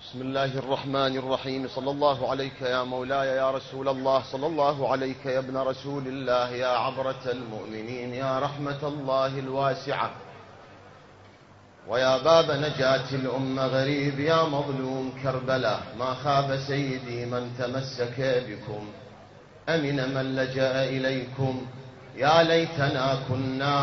بسم الله الرحمن الرحيم. صلى الله عليك يا مولاي يا رسول الله، صلى الله عليك يا ابن رسول الله، يا عبرة المؤمنين، يا رحمة الله الواسعة، ويا باب نجاة الأمة غريب، يا مظلوم كربلاء. ما خاب سيدي من تمسك بكم، أمن من لجأ إليكم. يا ليتنا كنا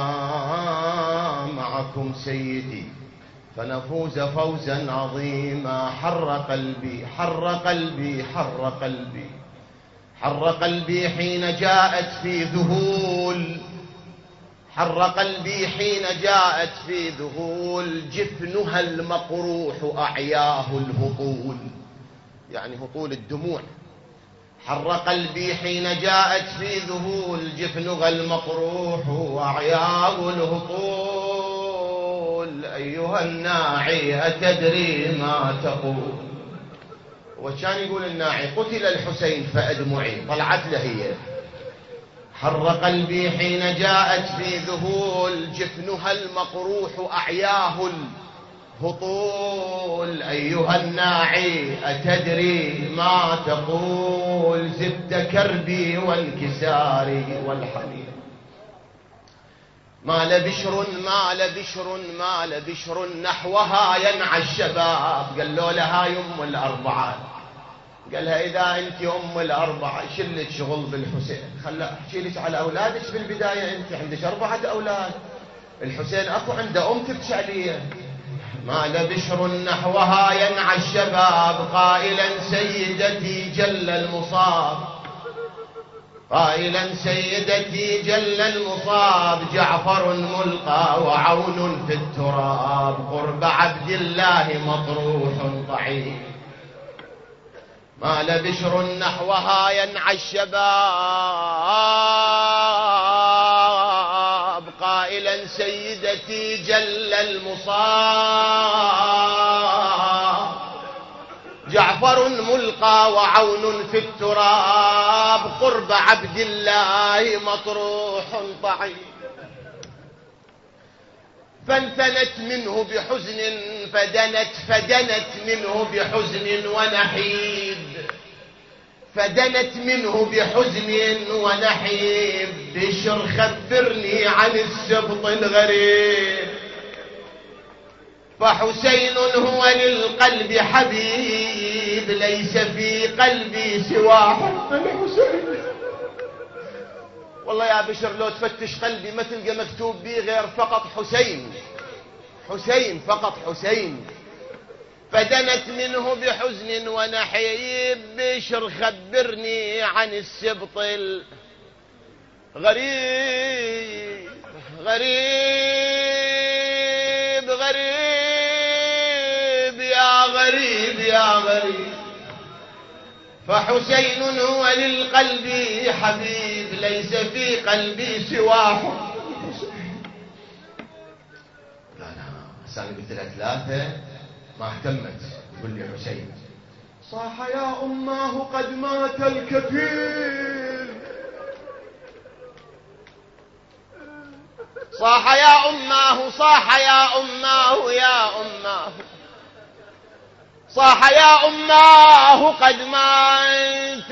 معكم سيدي فنفوز فوزا عظيما. حر قلبي حر قلبي حر قلبي حر قلبي حين جاءت في ذهول، حر قلبي حين جاءت في ذهول، جفنها المقروح أعياه الهطول، يعني هطول الدموع. حر قلبي حين جاءت في ذهول، جفنها المقروح وأعياه الهطول. أيها الناعي أتدري ما تقول؟ وكان يقول الناعي قتل الحسين فأدمعي، طلعت له هي. حر قلبي حين جاءت في ذهول، جفنها المقروح أعياه الهطول. أيها الناعي أتدري ما تقول؟ زدت كربي وانكساري والحنين. مال بشر نحوها ينعى الشباب. قالوا لها يم الأربعة، قالها إذا أنت أم الأربعة شلت شغل بالحسين، خلا أحكي لك على أولادك في البداية. أنت عندك 4 أولاد، الحسين أكو عنده أم تبكي عليه. مال بشر نحوها ينعى الشباب، قائلا سيدتي جل المصاب، قائلا سيدتي جل المصاب، جعفر ملقى وعون في التراب، قرب عبد الله مطروح ضعيف. مال بشر نحوها ينعى الشباب، قائلا سيدتي جل المصاب، جعفر ملقى وعون في التراب، قرب عبد الله مطروح ضعيف. فانثنت منه بحزن فدنت منه بحزن ونحيب، فدنت منه بحزن ونحيب. بشر خبرني عن السبط الغريب، فحسين هو للقلب حبيب، ليس في قلبي سوى حب الحسين. والله يا بشر لو تفتش قلبي ما تلقى مكتوب بي غير فقط حسين، حسين فقط حسين. فدنت منه بحزن ونحيب. بشر خبرني عن السبط الغريب، غريب غريب يا غريب يا غريب. فحسين هو للقلب حبيب، ليس في قلبي سوى حب الحسين. لا أنا قلت لها 3 ما اهتمت، تقول لي حسين. صاح يا أماه قد مات الكفيل، صاح يا أماه، صاح يا أماه يا أماه، صاح يا أماه قد مات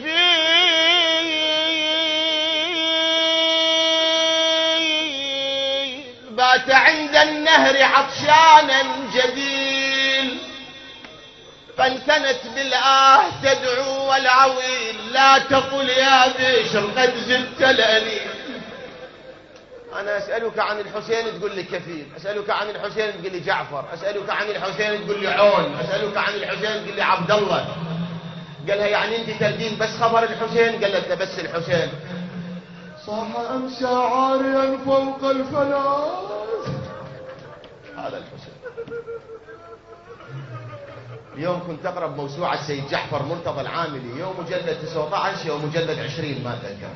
الكفيل، بات عند النهر عطشانا جديل. فانثنت بالآه تدعو والعويل، لا تقل يا بشر قد زدت الأنين. أنا أسألك عن الحسين تقول لي كفيل، أسألك عن الحسين تقول لي جعفر، أسألك عن الحسين تقول لي عون، أسألك عن الحسين تقول لي عبد الله. قالها يعني أنت تردين بس خبر الحسين؟ قالت بس الحسين. صاح أمسى عاريا فوق الفلاة، هذا الحسين. اليوم كنت أقرأ بموسوعة السيد جعفر مرتضى العاملي، يوم مجلد 19 يوم مجلد 20 ما أتذكر.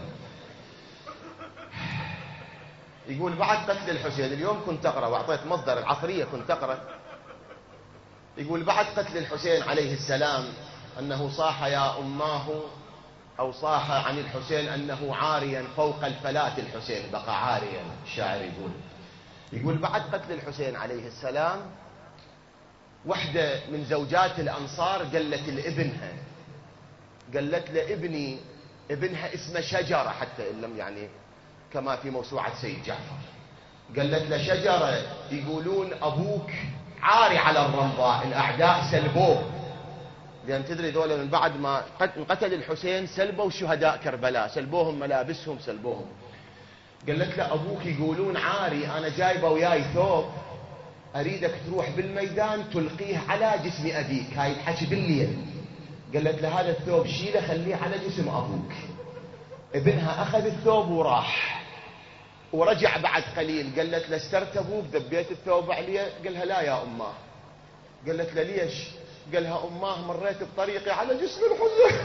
يقول بعد قتل الحسين، اليوم كنت أقرأ وأعطيت مصدر العصرية كنت أقرأ، يقول بعد قتل الحسين عليه السلام أنه صاح يا أماه، أو صاح عن الحسين أنه عاريا فوق الفلاة. الحسين بقى عاريا، الشاعر يقول بعد قتل الحسين عليه السلام واحدة من زوجات الأنصار قالت لابنها، قالت له ابنها اسمه شجرة، حتى إن لم يعني كما في موسوعة سيد جعفر، قالت له شجرة يقولون أبوك عاري على الرمضاء، الأعداء سلبوه، لأن تدري ذولا من بعد ما قتل الحسين سلبوا شهداء كربلاء، سلبوهم ملابسهم، سلبوهم. قالت له أبوك يقولون عاري، أنا جايبه وياي ثوب، أريدك تروح بالميدان تلقيه على جسم أبيك، هاي الحكي بالليل. قالت له هذا الثوب شيله خليه على جسم أبوك. ابنها أخذ الثوب وراح، ورجع بعد قليل، قالت له استرت أبوك، دبيت الثوب عليه؟ قالها لا يا أماه. قالت له ليش؟ قالها أماه مريت بطريقي على جسم الحسين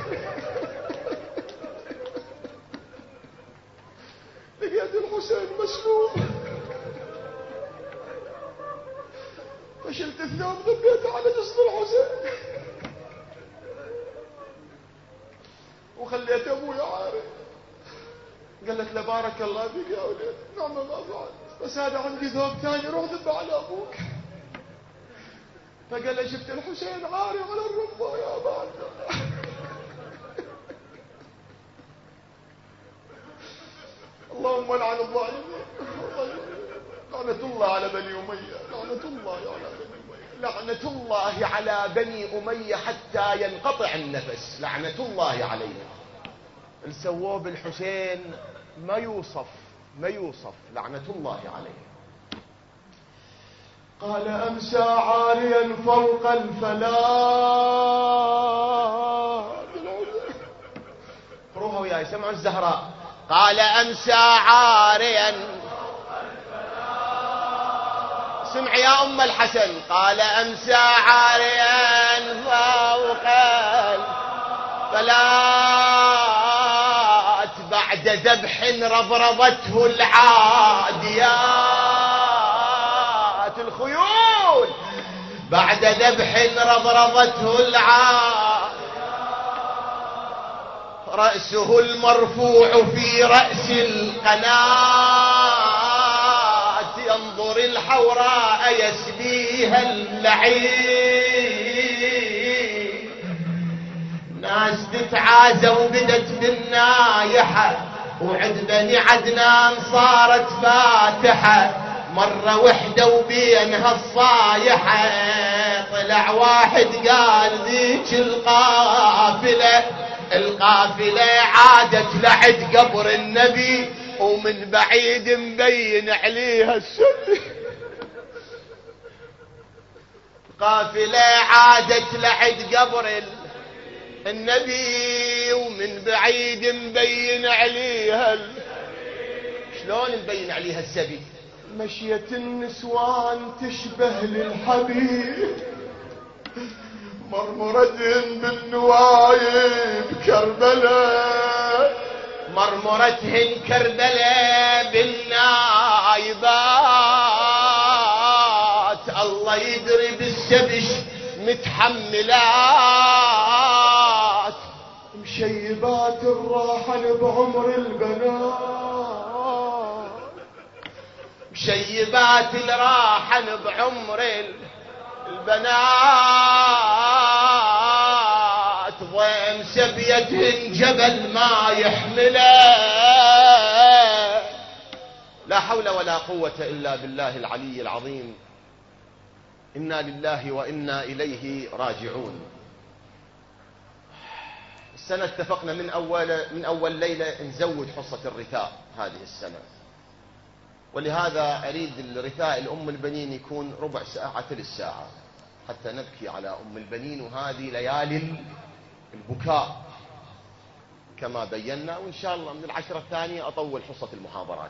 لقيت الحسين مسلوب، فشلت الثوب دبيته على جسم الحسين وخليت ابوي عاري. قالت له بارك الله فيك يا ولد، نعم ما فعلت، بس هذا عندي ثوب ثاني، روح ذبه على ابوك. فقال له شفت الحسين عاري على الرمضة يا ابا عبد الله. اللهم لعن الظالمين، لعنة الله على بني أمية، لعنة الله على بني أمية، لعنة الله على بني أمية حتى ينقطع النفس، لعنة الله عليهم. اللي سووه بالحسين ما يوصف، ما يوصف، لعنة الله عليه. قال أمسى عاريا فوق الفلاة، روحوا وياي سمعوا الزهراء. قال أمسى عاريا، سمع يا أم الحسن. قال أمسى عاريا فوق الفلاة، بعد ذبح رضرضته العاديات الخيول، بعد ذبح رضرضته العاديات، رأسه المرفوع في رأس القناة، ينظر الحوراء يسبيها اللعين. ناس تتعازى وبدت بالنايحة، وعند بني عدنان صارت فاتحة، مرة وحدة وبينها الصايحة، طلع واحد قال ذيك القافلة عادت لعد قبر النبي، ومن بعيد مبين عليها السنة. القافلة عادت لعد قبر النبي، ومن بعيد مبين عليها شلون مبين عليها السبي؟ مشية النسوان تشبه للحبيب، مرمرتهن بالنوايب كربلاء، مرمرتهن كربلاء بالنايبات، الله يدري بالسبش متحملات، مشيبات الراحل بعمر البنات، مشيبات الراحل بعمر البنات، ضيم سبيتهن جبل ما يحمله. لا حول ولا قوة إلا بالله العلي العظيم. إنا لله وإنا إليه راجعون. السنة اتفقنا من أول ليلة نزود حصة الرثاء هذه السنة، ولهذا أريد الرثاء الأم البنين يكون ربع ساعة ثلث ساعة، حتى نبكي على أم البنين، وهذه ليالي البكاء كما بينا. وإن شاء الله من العشرة الثانية أطول حصة المحاضرات،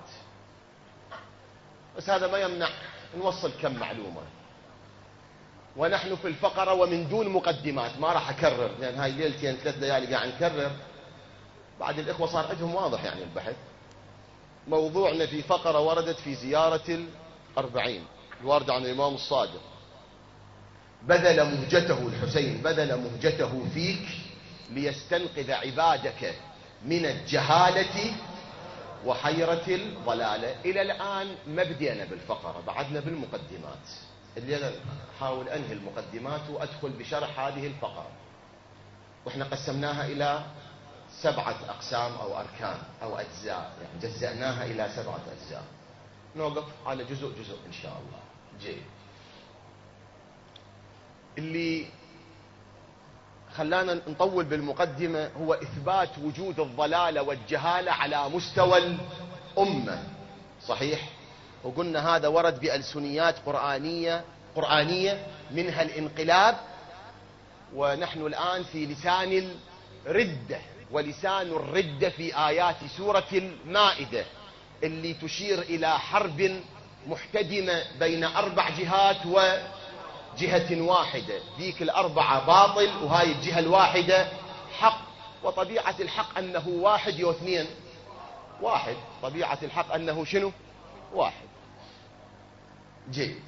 بس هذا ما يمنع نوصل كم معلومة. ونحن في الفقرة ومن دون مقدمات، ما راح أكرر، لأن هاي ليلتين 3 ليالي قاعد نكرر، بعد الإخوة صار عندهم واضح يعني البحث. موضوعنا في فقرة وردت في زيارة 40 الواردة عن الإمام الصادق، بذل مهجته الحسين، بذل مهجته فيك ليستنقذ عبادك من الجهالة وحيرة الضلالة. إلى الآن ما بدينا بالفقرة، بعدنا بالمقدمات. اللي أنا أحاول أنهي المقدمات وأدخل بشرح هذه الفقرة. وإحنا قسمناها إلى 7 أقسام أو أركان أو أجزاء، يعني جزأناها إلى 7 أجزاء. نوقف على جزء جزء إن شاء الله. جيد. اللي خلانا نطول بالمقدمة هو إثبات وجود الضلال والجهالة على مستوى الأمة. صحيح؟ وقلنا هذا ورد بألسنيات قرآنية منها الانقلاب، ونحن الآن في لسان الردة، ولسان الردة في آيات سورة المائدة اللي تشير إلى حرب محتدمة بين 4 جهات وجهة واحدة. ذيك 4 باطل وهاي الجهة الواحدة حق. وطبيعة الحق أنه واحد واثنين واحد. طبيعة الحق أنه شنو؟ واحد. جيد.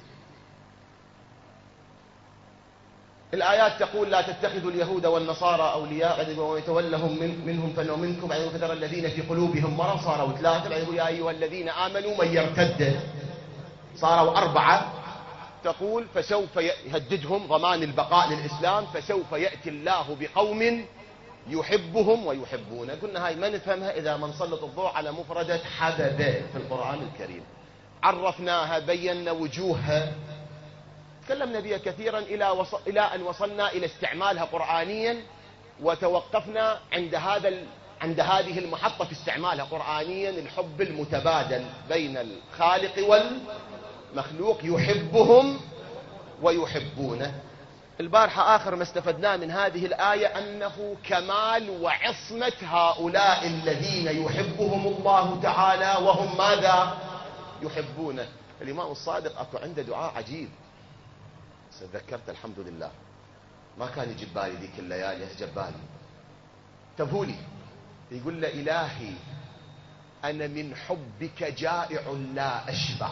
الآيات تقول لا تتخذوا اليهود والنصارى أولياء ومن يتولهم منهم فإنه منكم فترى الذين في قلوبهم مرض صاروا 3. يقول يا أيها الذين آمنوا من يرتد صاروا 4. تقول فسوف يهددهم ضمان البقاء للإسلام فسوف يأتي الله بقوم يحبهم ويحبونه. قلنا هاي ما نفهمها إذا ما نسلط الضوء على مفردة حبب في القرآن الكريم. عرفناها، بينا وجوهها، تكلمنا بها كثيرا إلى أن وصلنا إلى استعمالها قرآنيا، وتوقفنا عند هذه المحطة في استعمالها قرآنيا. الحب المتبادل بين الخالق والمخلوق، يحبهم ويحبونه. البارحة آخر ما استفدناه من هذه الآية أنه كمال وعصمة هؤلاء الذين يحبهم الله تعالى وهم ماذا؟ يحبونه. الإمام الصادق أكو عنده دعاء عجيب، تذكرت الحمد لله، ما كان يجيب بالي ذيك الليالي، جاب بالي تبهولي. يقول له إلهي أنا من حبك جائع لا أشبع،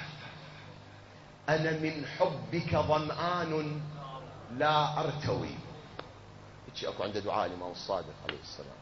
أنا من حبك ظمآن لا أرتوي. إيش أكو عنده دعاء الإمام الصادق عليه السلام.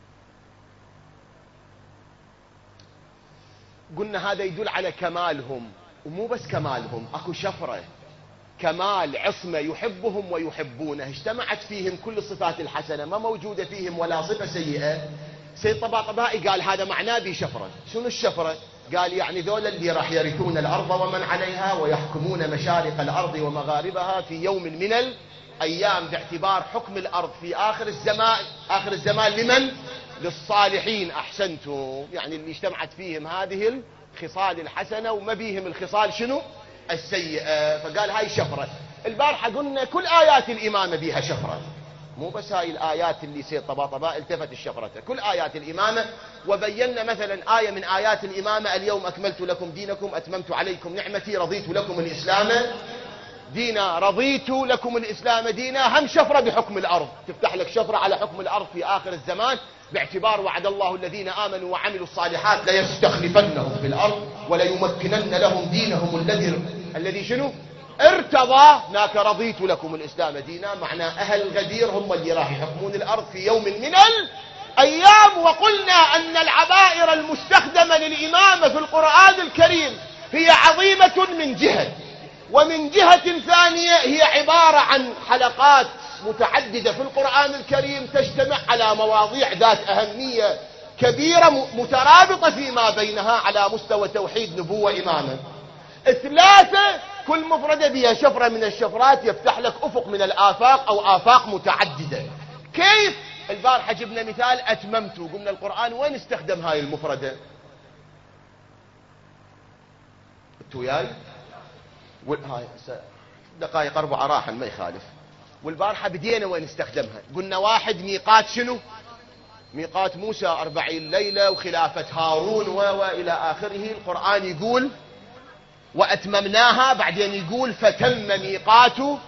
قلنا هذا يدل على كمالهم، ومو بس كمالهم، أكو شفرة، كمال عصمة، يحبهم ويحبونه، اجتمعت فيهم كل الصفات الحسنة، ما موجودة فيهم ولا صفة سيئة. سيد طباطبائي قال هذا معناه بشفرة. شنو الشفرة؟ قال يعني ذولا اللي راح يرثون الأرض ومن عليها ويحكمون مشارق الأرض ومغاربها في يوم من الأيام، باعتبار حكم الأرض في آخر الزمان لمن؟ للصالحين. أحسنتم. يعني اللي اجتمعت فيهم هذه الخصال الحسنة وما بيهم الخصال شنو؟ السيئة. فقال هاي شفرة. البارحة قلنا كل آيات الإمامة بها شفرة، مو بس هاي الآيات اللي سيد طباطباء التفت الشفرة، كل آيات الإمامة. وبينا مثلا آية من آيات الإمامة اليوم أكملت لكم دينكم أتممت عليكم نعمتي رضيت لكم الإسلام دينا. رضيت لكم الإسلام دينا. هم شفرة بحكم الأرض، تفتح لك شفرة على حكم الأرض في آخر الزمان، باعتبار وعد الله الذين آمنوا وعملوا الصالحات ليستخلفنهم في الأرض وليمكنن لهم دينهم الذي شنو؟ ارتضى. هناك رضيت لكم الإسلام دينا، معنى أهل غدير هم اللي راح يحكمون الأرض في يوم من الأيام. وقلنا أن العبائر المستخدمة للإمامة في القرآن الكريم هي عظيمة من جهة، ومن جهة ثانية هي عبارة عن حلقات متعددة في القرآن الكريم تجتمع على مواضيع ذات أهمية كبيرة مترابطة فيما بينها على مستوى توحيد نبوة إمامة. 3 كل مفردة بها شفرة من الشفرات يفتح لك أفق من الآفاق أو آفاق متعددة. كيف؟ البارحة جبنا مثال أتممت، وقلنا القرآن وين استخدم هاي المفردة؟ انتوا وياي؟ هاي دقائق 4 راحا ما يخالف. والبارحة بدينا وين استخدمها. قلنا 1 ميقات شنو؟ ميقات موسى 40 ليلة وخلافة هارون وإلى آخره. القرآن يقول وأتممناها، بعدين يقول فتم ميقات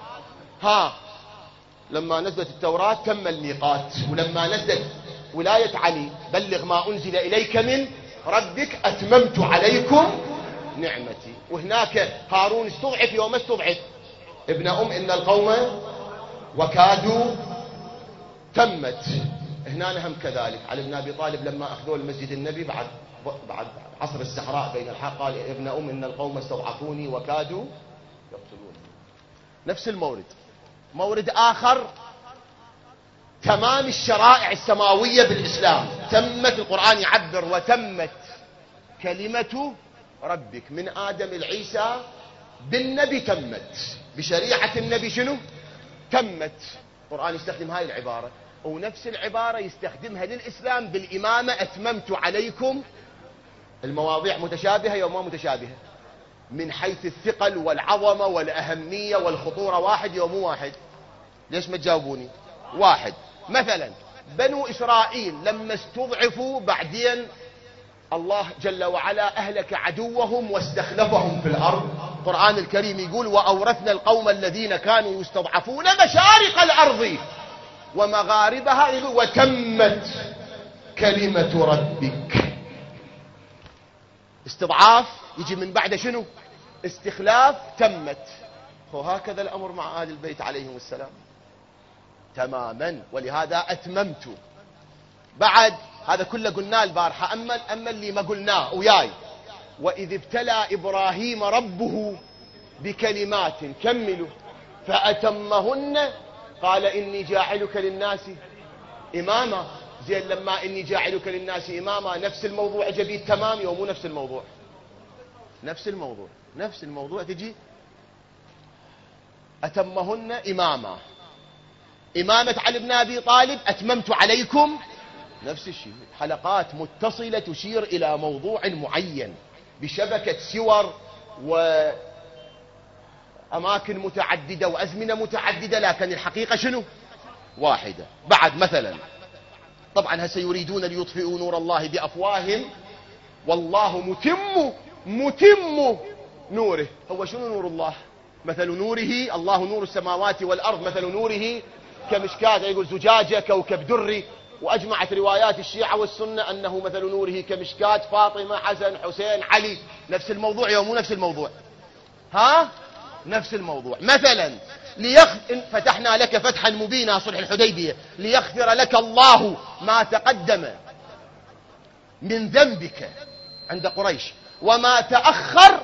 لما نزلت التوراة تم الميقات، ولما نزلت ولاية علي بلغ ما أنزل إليك من ربك أتممت عليكم نعمتي. وهناك هارون استضعف يوم استضعف ابن إن القوم وكادوا تمت. هنا هم كذلك علي بن أبي طالب لما أخذوا المسجد النبي بعد عصر السحراء بين الحق قال ابن إن القوم استضعفوني وكادوا يقتلون. نفس المورد. مورد آخر، تمام الشرائع السماوية بالإسلام تمت. القرآن يعبر وتمت كلمة ربك من آدم العيسى بالنبي تمت، بشريعة النبي شنو؟ تمت. القرآن يستخدم هاي العبارة، ونفس العبارة يستخدمها للإسلام بالإمامة، أتممت عليكم. المواضيع متشابهة وما متشابهة من حيث الثقل والعظمة والأهمية والخطورة، واحد يوم واحد. ليش ما تجاوبوني؟ واحد. مثلا بنو إسرائيل لما استضعفوا بعدين الله جل وعلا أهلك عدوهم واستخلفهم في الأرض. القرآن الكريم يقول وأورثنا القوم الذين كانوا يستضعفون مشارق الأرض ومغاربها وتمت كلمة ربك. استضعاف يجي من بعد شنو؟ استخلاف. تمت. وهكذا الأمر مع آل البيت عليهم السلام تماما، ولهذا أتممت. بعد هذا كله قلناه البارحة. أما اللي ما قلناه وياي، وإذ ابتلى إبراهيم ربه بكلمات، كملوا، فأتمهن قال إني جاعلك للناس إماما. زين لما إني جاعلك للناس إماما نفس الموضوع جديد تمام ومو نفس الموضوع؟ نفس الموضوع تجي أتمهن إماما. إمامة علي بن أبي طالب أتممت عليكم، نفس الشيء. حلقات متصلة تشير إلى موضوع معين بشبكة سور وأماكن متعددة وأزمنة متعددة، لكن الحقيقة شنو؟ واحدة. بعد مثلا طبعا هسه يريدون ليطفئوا نور الله بأفواههم والله متم نوره. هو شنو نور الله؟ مثل نوره، الله نور السماوات والأرض، مثل نوره كمشكاة، يقول زجاجة كوكب دري. وأجمعت روايات الشيعة والسنة أنه مثل نوره كمشكاة، فاطمة حسن حسين علي. نفس الموضوع يوم مو نفس الموضوع؟ نفس الموضوع. مثلا فتحنا لك فتحا مبينا، صلح الحديبية، ليغفر لك الله ما تقدم من ذنبك عند قريش وما تأخر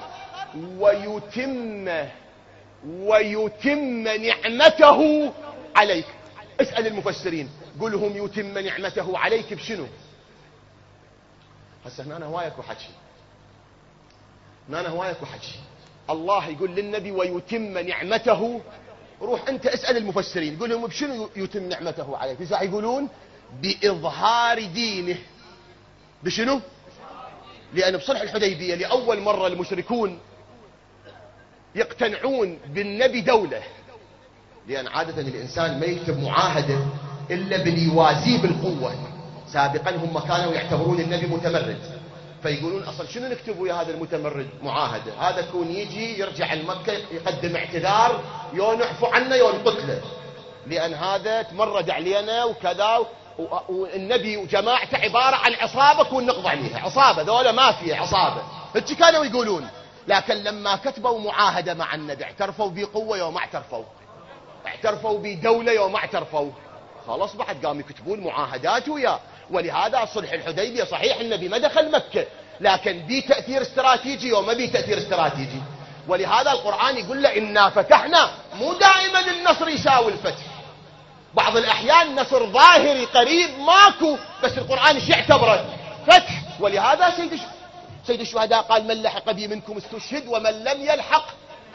ويتم نعمته عليك. اسأل المفسرين، قل لهم يتم نعمته عليك بشنو؟ هسه هنا هوايك وحكي. الله يقول للنبي ويتم نعمته. روح انت اسأل المفسرين قل لهم بشنو يتم نعمته عليك. اذا يقولون بإظهار دينه. بشنو؟ لأن بصلح الحديبية لأول مرة المشركون يقتنعون بالنبي دولة، لأن عادة الإنسان ما يكتب معاهدة إلا باليوازيه بالقوة. سابقا هم كانوا يعتبرون النبي متمرد، فيقولون أصلا شنو نكتبوا يا هذا المتمرد معاهدة؟ هذا كون يجي يرجع المكة يقدم اعتذار، يو نعفو عنه يو نقتله، لأن هذا تمرد علينا وكذا. والنبي وجماعته عبارة عن عصابة كون نقضي عليها، عصابة ذولا مافيا عصابة. هيك كانوا يقولون. لكن لما كتبوا معاهدة مع النبي اعترفوا بقوة يوم اعترفوا، اعترفوا بدولة يوم اعترفوا، خلاص بعد قاموا يكتبون معاهدات وياه. ولهذا صلح الحديبية صحيح النبي ما دخل مكة، لكن بيه تأثير استراتيجي وما بيه تأثير استراتيجي. ولهذا القرآن يقول له إنا فتحنا. مو دائما النصر يساوي الفتح، بعض الأحيان نصر ظاهري قريب ماكو، بس القرآن ايش يعتبره؟ فتح. ولهذا سيد الشهداء قال من لحق بي منكم استشهد ومن لم يلحق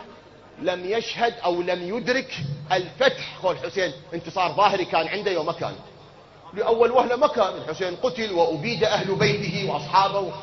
لم يشهد أو لم يدرك الفتح. قول الحسين انتصار ظاهري كان عنده يوم كان، لأول وهلة ما كان. الحسين قتل وأبيد أهل بيته وأصحابه،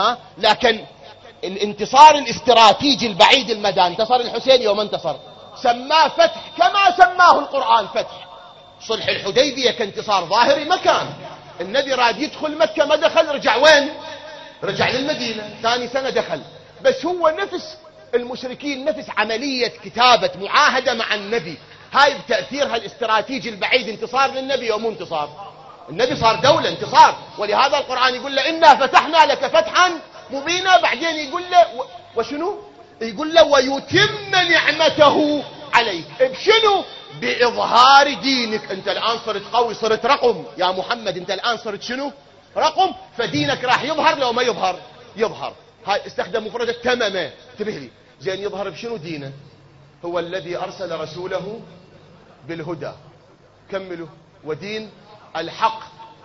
لكن الانتصار الاستراتيجي البعيد المدى انتصر الحسين يوم انتصر، سماه فتح كما سماه القرآن فتح. صلح الحديبية كانتصار ظاهري ما كان. النبي راد يدخل مكة ما دخل، رجع وين؟ رجع للمدينة، ثاني سنة دخل. بس هو نفس المشركين نفس عملية كتابة معاهدة مع النبي، هاي بتأثيرها الاستراتيجي البعيد انتصار للنبي ومو انتصار. النبي صار دولة انتصار. ولهذا القرآن يقول له إنا فتحنا لك فتحا مبينا، بعدين يقول له وشنو؟ يقول له ويتم نعمته عليك. بشنو؟ بإظهار دينك. انت الآن صرت قوي، صرت رقم يا محمد، انت الآن صرت شنو؟ رقم. فدينك راح يظهر لو ما يظهر؟ يظهر. هاي استخدم مفردة تمامه، انتبه لي. زين يظهر بشنو دينه؟ هو الذي أرسل رسوله بالهدى، كملوا، ودين الحق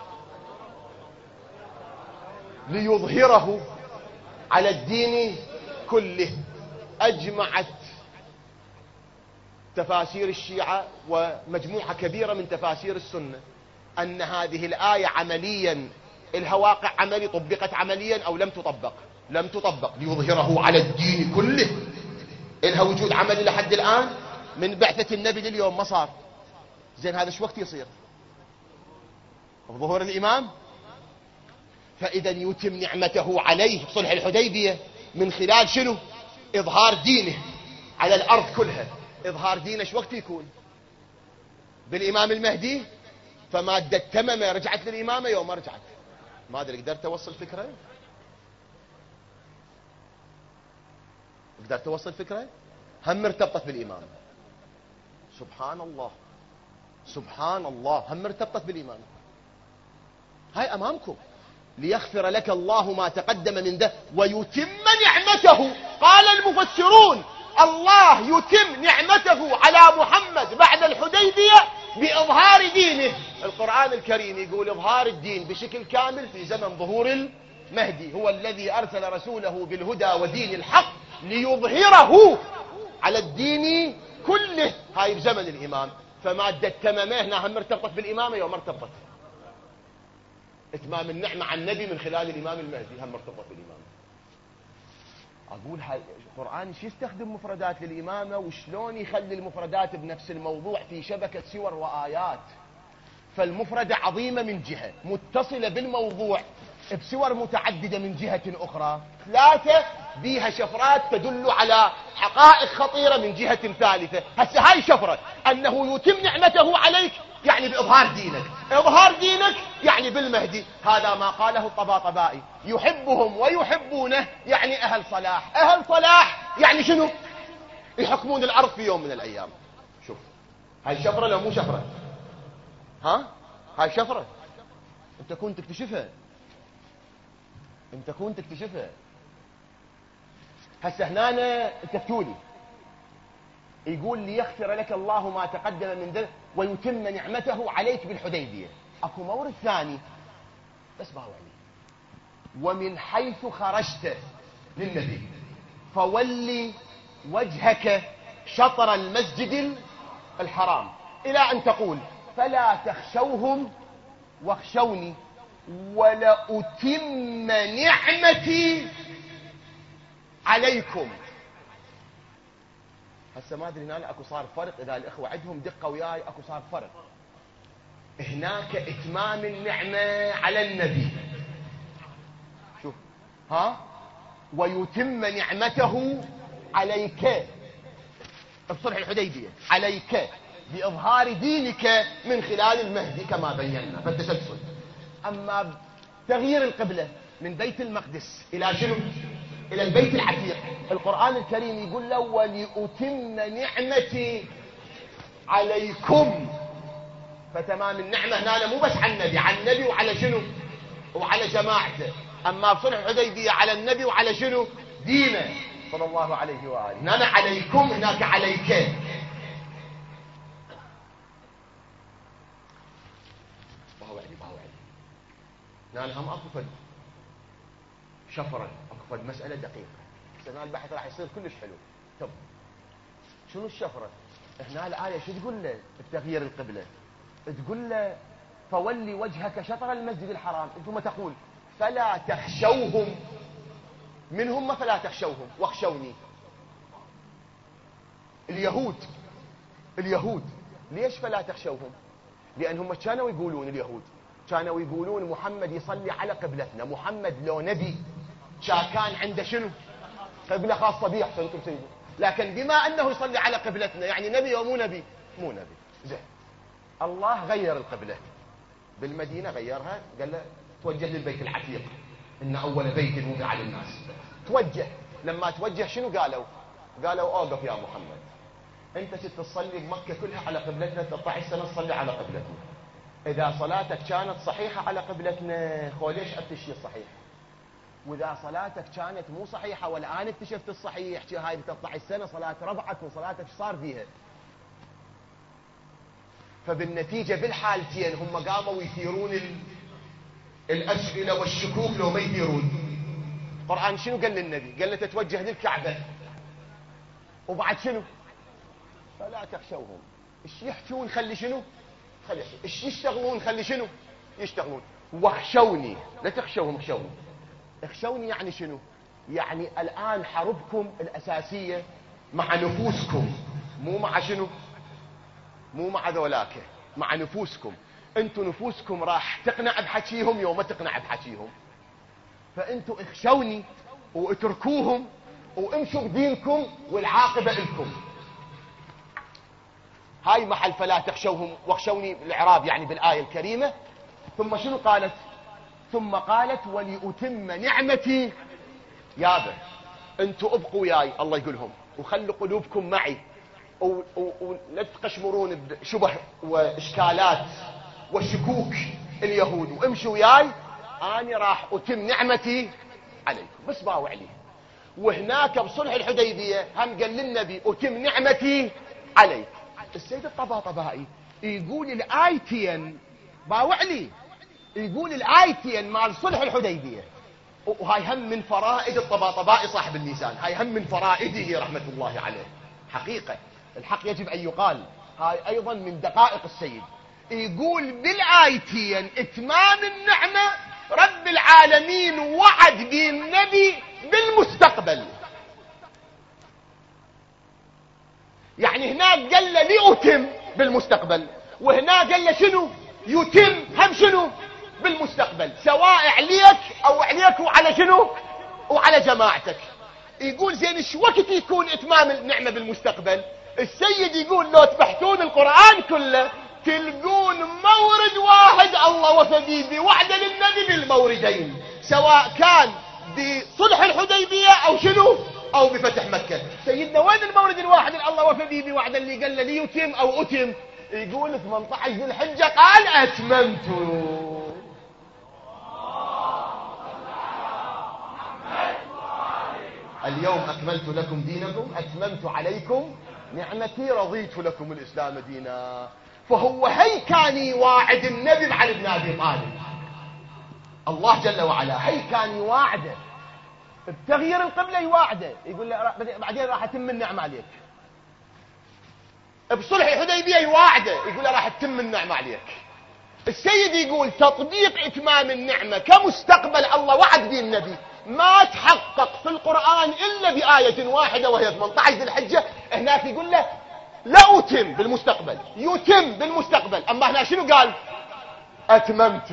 ليظهره على الدين كله. أجمعت تفاسير الشيعة ومجموعة كبيرة من تفاسير السنة أن هذه الآية عمليا إلها واقع عملي، طبقت عمليا أو لم تطبق؟ لم تطبق. ليظهره على الدين كله، إلها وجود عملي لحد الآن؟ من بعثة النبي لليوم ما صار. زين هذا شو وقت يصير؟ ظهور الإمام. فإذا يتم نعمته عليه بصلح الحديبية من خلال شنو؟ إظهار دينه على الأرض كلها. إظهار دينه شو وقت يكون؟ بالإمام المهدي. فمادة تممة رجعت للإمامة يوم ما رجعت. ما أدري قدرت أوصل فكرة؟ قدرت أوصل فكرة؟ هم ارتبطت بالإمامة. سبحان الله سبحان الله، هم ارتبطت بالإمامة. هاي أمامكم. ليغفر لك الله ما تقدم من ده ويتم نعمته. قال المفسرون الله يتم نعمته على محمد بعد الحديبية بإظهار دينه. القرآن الكريم يقول إظهار الدين بشكل كامل في زمن ظهور المهدي. هو الذي أرسل رسوله بالهدى ودين الحق ليظهره على الدين كله. هاي بزمن الإمام. فمادة تمامه هنا هم ارتبطت بالإمامة يوم ارتبطت. إتمام النعمة عن النبي من خلال الإمام المهدي هم ارتبط بالإمامة. أقول هاي القرآن شو يستخدم مفردات للإمامة وشلون يخلي المفردات بنفس الموضوع في شبكة سور وآيات. فالمفردة عظيمة من جهة، متصلة بالموضوع بسور متعددة من جهة أخرى، ثلاثة بيها شفرات تدل على حقائق خطيرة من جهة ثالثة. هسه هاي شفرة أنه يتم نعمته عليك يعني بإظهار دينك. إظهار دينك يعني بالمهدي. هذا ما قاله الطباطبائي، يحبهم ويحبونه يعني أهل صلاح. أهل صلاح يعني شنو؟ يحكمون الأرض في يوم من الأيام. شوف هاي شفرة لو مو شفرة؟ ها هاي شفرة انت كنت تكتشفها، انت كنت تكتشفها. هسه هنا تفتولي يقول ليغفر لك الله ما تقدم من ذنب ويتم نعمته عليك بالحديبية. اكو مورد ثاني بس باو عليه. ومن حيث خرجت للنبي فولي وجهك شطر المسجد الحرام، الى ان تقول فلا تخشوهم واخشوني ولأتم نعمتي عليكم. هسه ما ادري هنا اكو صار فرق، اذا الاخوه عندهم دقه وياي اكو صار فرق. هناك اتمام النعمه على النبي، شوف ها، ويتم نعمته عليك بصلح الحديبيه، عليك بإظهار دينك من خلال المهدي كما بينا فالتسلسل. أما تغيير القبلة من بيت المقدس إلى شنو؟ إلى البيت العتيق. القرآن الكريم يقول له ولأتم نعمتي عليكم. فتمام النعمة هنا مو بس على النبي، على النبي وعلى شنو؟ وعلى جماعته. أما بصلح الحديبية على النبي وعلى شنو؟ دينه صلى الله عليه وآله. هنا عليكم، هناك عليك. هنا هم اكو فد شفرة، اكو فد مسألة دقيقة. هنا البحث راح يصير كلش حلو. طب شنو الشفرة؟ هنا الآية شو تقول له بتغيير القبلة؟ تقول له فولي وجهك شطر المسجد الحرام، ثم تقول فلا تخشوهم. من هم فلا تخشوهم واخشوني؟ اليهود. ليش فلا تخشوهم؟ لأنهم كانوا يقولون، اليهود كانوا يقولون محمد يصلي على قبلتنا. محمد لو نبي كان عنده شنو؟ قبلة خاصة به احسنتم سيدي. لكن بما أنه يصلي على قبلتنا يعني نبي أو مو نبي؟ مو نبي. زين الله غير القبلة بالمدينة، غيرها قال له توجه للبيت العتيق، إن أول بيت وضع للناس. توجه. لما توجه شنو قالوا؟ أوقف يا محمد، أنت تصلي بمكة كلها على قبلتنا 13 سنة تصلي على قبلتنا. إذا صلاتك كانت صحيحة على قبلتنا، ليش أنت الشيء الصحيح؟ واذا صلاتك كانت مو صحيحه والان اكتشفت الصحيح، هاي ب 13 سنه صلاه ربعت من صلاتك ايش صار فيها؟ فبالنتيجه بالحالتين هم قاموا يثيرون الاسئله والشكوك لو ما يثيرون. القران شنو قال للنبي؟ قال له تتوجه للكعبه، وبعد شنو؟ فلا تخشوهم. ايش يحجون خلي شنو؟ خلي ايش يشتغلون خلي شنو؟ يشتغلون. واخشوني، لا تخشوهم، اخشوني. اخشوني يعني شنو؟ يعني الان حربكم الاساسيه مع نفوسكم، مو مع شنو؟ مو مع ذولاك، مع نفوسكم. انتم نفوسكم راح تقنع بحكيهم يوم ما تقنع بحكيهم. فانتم اخشوني واتركوهم وامشوا بدينكم والعاقبه لكم. هاي محل فلا تخشوهم واخشوني الاعراب يعني بالايه الكريمه. ثم شنو قالت؟ ثم قالت ولأتم نعمتي يابا. انتوا ابقوا وياي، الله يقولهم، وخلوا قلوبكم معي، ولا تقشمرون بشبه واشكالات وشكوك اليهود، وامشوا وياي، انا راح اتم نعمتي عليكم. بس باوع عليه. وهناك بصلح الحديبيه هم قال للنبي اتم نعمتي عليك. السيد الطباطبائي يقول الايتين، باوع لي، يقول الايتين مال صلح الحديبيه، وهاي هم من فرائد الطباطبائي صاحب الميزان، هاي هم من فرائده رحمه الله عليه. حقيقه الحق يجب ان يقال، هاي ايضا من دقائق السيد. يقول بالايتين اتمام النعمه رب العالمين وعد بالنبي بالمستقبل. يعني هناك قال له لأتم بالمستقبل، وهناك قال له شنو؟ يتم هم شنو؟ بالمستقبل، سواء عليك او عليك وعلى شنو؟ وعلى جماعتك. يقول زين ايش وقت يكون اتمام النعمه بالمستقبل؟ السيد يقول لو تبحثون القران كله تلقون مورد واحد الله وفى به بوعده للنبي بالموردين، سواء كان بصلح الحديبيه او شنو؟ او بفتح مكه. سيدنا وين المورد الواحد اللي الله وفى به بوعده اللي قال له ليتم او اتم؟ يقول 18 ذي الحجه قال اتممت. اليوم أكملت لكم دينكم أتممت عليكم نعمتي رضيت لكم الإسلام دينا. فهو هي كان يواعد النبي علي بن أبي طالب، الله جل وعلا هي كان يواعده بتغيير القبلة، يواعده يقول له بعدين راح أتم النعمة عليك. بصلح الحديبية يواعده يقول له راح تتم النعمة عليك. السيد يقول تطبيق إتمام النعمة كمستقبل الله وعد به النبي ما تحقق في القرآن إلا بآية واحدة وهي 18 ذي الحجة. هناك يقول له لا أتم بالمستقبل، يتم بالمستقبل. أما هنا شنو قال؟ أتممت.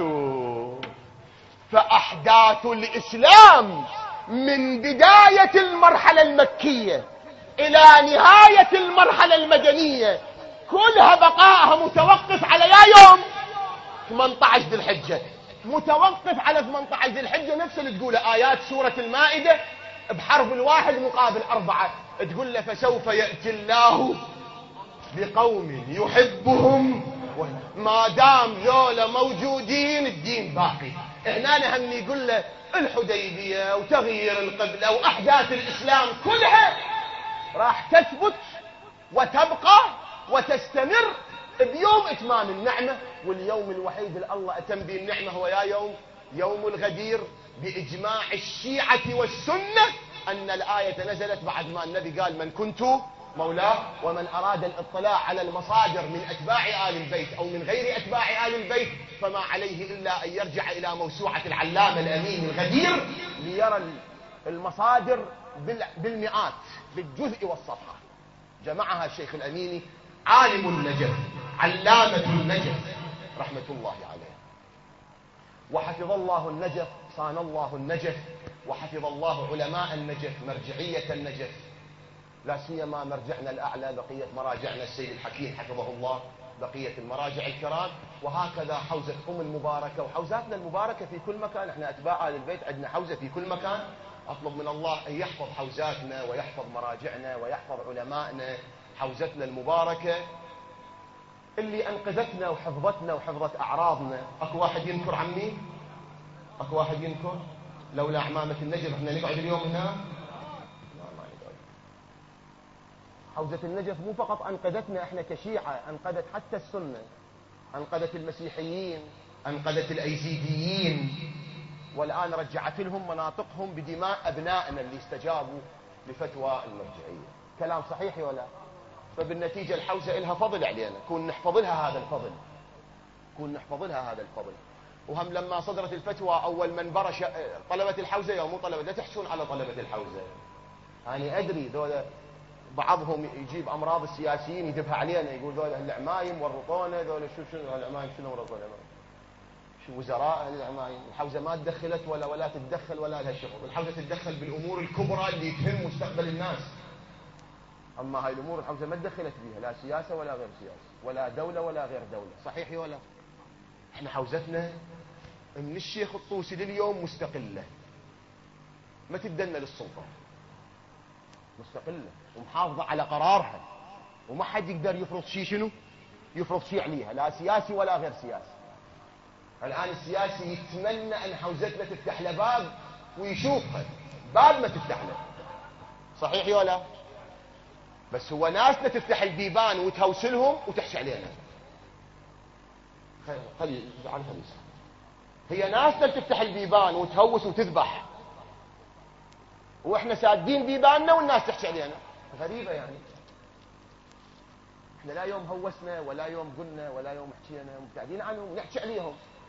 فأحداث الإسلام من بداية المرحلة المكية إلى نهاية المرحلة المدنية كلها بقائها متوقف على يوم 18 ذي الحجة، متوقف على 18 ذي الحجة. نفس اللي تقول آيات سورة المائدة بحرف الواحد مقابل 4، تقول له فسوف يأتي الله بقوم يحبهم ما دام ذولا موجودين الدين باقي. هنا هم يقول له الحديبية وتغيير القبلة وأحداث الإسلام كلها راح تثبت وتبقى وتستمر بيوم إتمام النعمة. واليوم الوحيد اللي الله أتم به النعمة هو يوم الغدير بإجماع الشيعة والسنة، أن الآية نزلت بعد ما النبي قال من كنت مولاه. ومن أراد الاطلاع على المصادر من أتباع آل البيت أو من غير أتباع آل البيت فما عليه إلا أن يرجع إلى موسوعة العلامة الأمين الغدير ليرى المصادر بالمئات بالجزء والصفحة. جمعها الشيخ الأميني عالم النجف علامة النجف رحمة الله عليه. وحفظ الله النجف، صان الله النجف، وحفظ الله علماء النجف، مرجعية النجف، لا سيما مرجعنا الأعلى بقية مراجعنا السيد الحكيم حفظه الله، بقية المراجع الكرام. وهكذا حوزة المباركة وحوزاتنا المباركة في كل مكان. احنا أتباع آل البيت عندنا حوزة في كل مكان. أطلب من الله أن يحفظ حوزاتنا ويحفظ مراجعنا ويحفظ علمائنا. حوزتنا المباركة اللي أنقذتنا وحفظتنا وحفظت أعراضنا. أكو واحد ينكر عمي؟ أكو واحد ينكر؟ لولا عمامة النجف احنا نقعد اليوم هنا؟ لا ما نقعد. حوزة النجف مو فقط أنقذتنا احنا كشيعة، أنقذت حتى السنة، أنقذت المسيحيين، أنقذت الأيزيديين، والآن رجعت لهم مناطقهم بدماء أبنائنا اللي استجابوا لفتوى المرجعية. كلام صحيح ولا؟ فبالنتيجة الحوزة إلها فضل علينا، كون نحفظ لها هذا الفضل، كون نحفظ لها هذا الفضل. وهم لما صدرت الفتوى أول من برش طلبة الحوزة، يا مو طلبة، لا تحسون على طلبة الحوزة. أنا أدري ذولا بعضهم يجيب أمراض السياسيين يذبها علينا، يقول ذولا العمايم ورطونا، ذولا شنو العمايم، شنو ورطونا، شو وزراء العمايم. الحوزة ما تدخلت ولا تتدخل ولا لها شغل. الحوزة تتدخل بالأمور الكبرى اللي تهم مستقبل الناس، أما هاي الأمور الحوزة ما تدخلت بيها، لا سياسة ولا غير سياسة، ولا دولة ولا غير دولة. صحيح ولا؟ احنا حوزتنا من الشيخ الطوسي لليوم مستقلة، ما تدنا للسلطة، مستقلة ومحافظة على قرارها، وما حد يقدر يفرض شيء، شنو يفرض شيء عليها، لا سياسي ولا غير سياسي. الآن السياسي يتمنى أن حوزتنا تفتح له باب ويشوفها، باب ما تفتح له. صحيح ولا؟ بس هو ناسنا تفتح البيبان وتهوسلهم وتحشي علينا. خلي هي ناسنا تفتح البيبان وتهوس وتذبح، واحنا سادين بيباننا والناس تحشي علينا. غريبة يعني. احنا لا يوم هوسنا ولا يوم قلنا ولا يوم حكينا، مبتعدين عنهم ونحكي عليهم.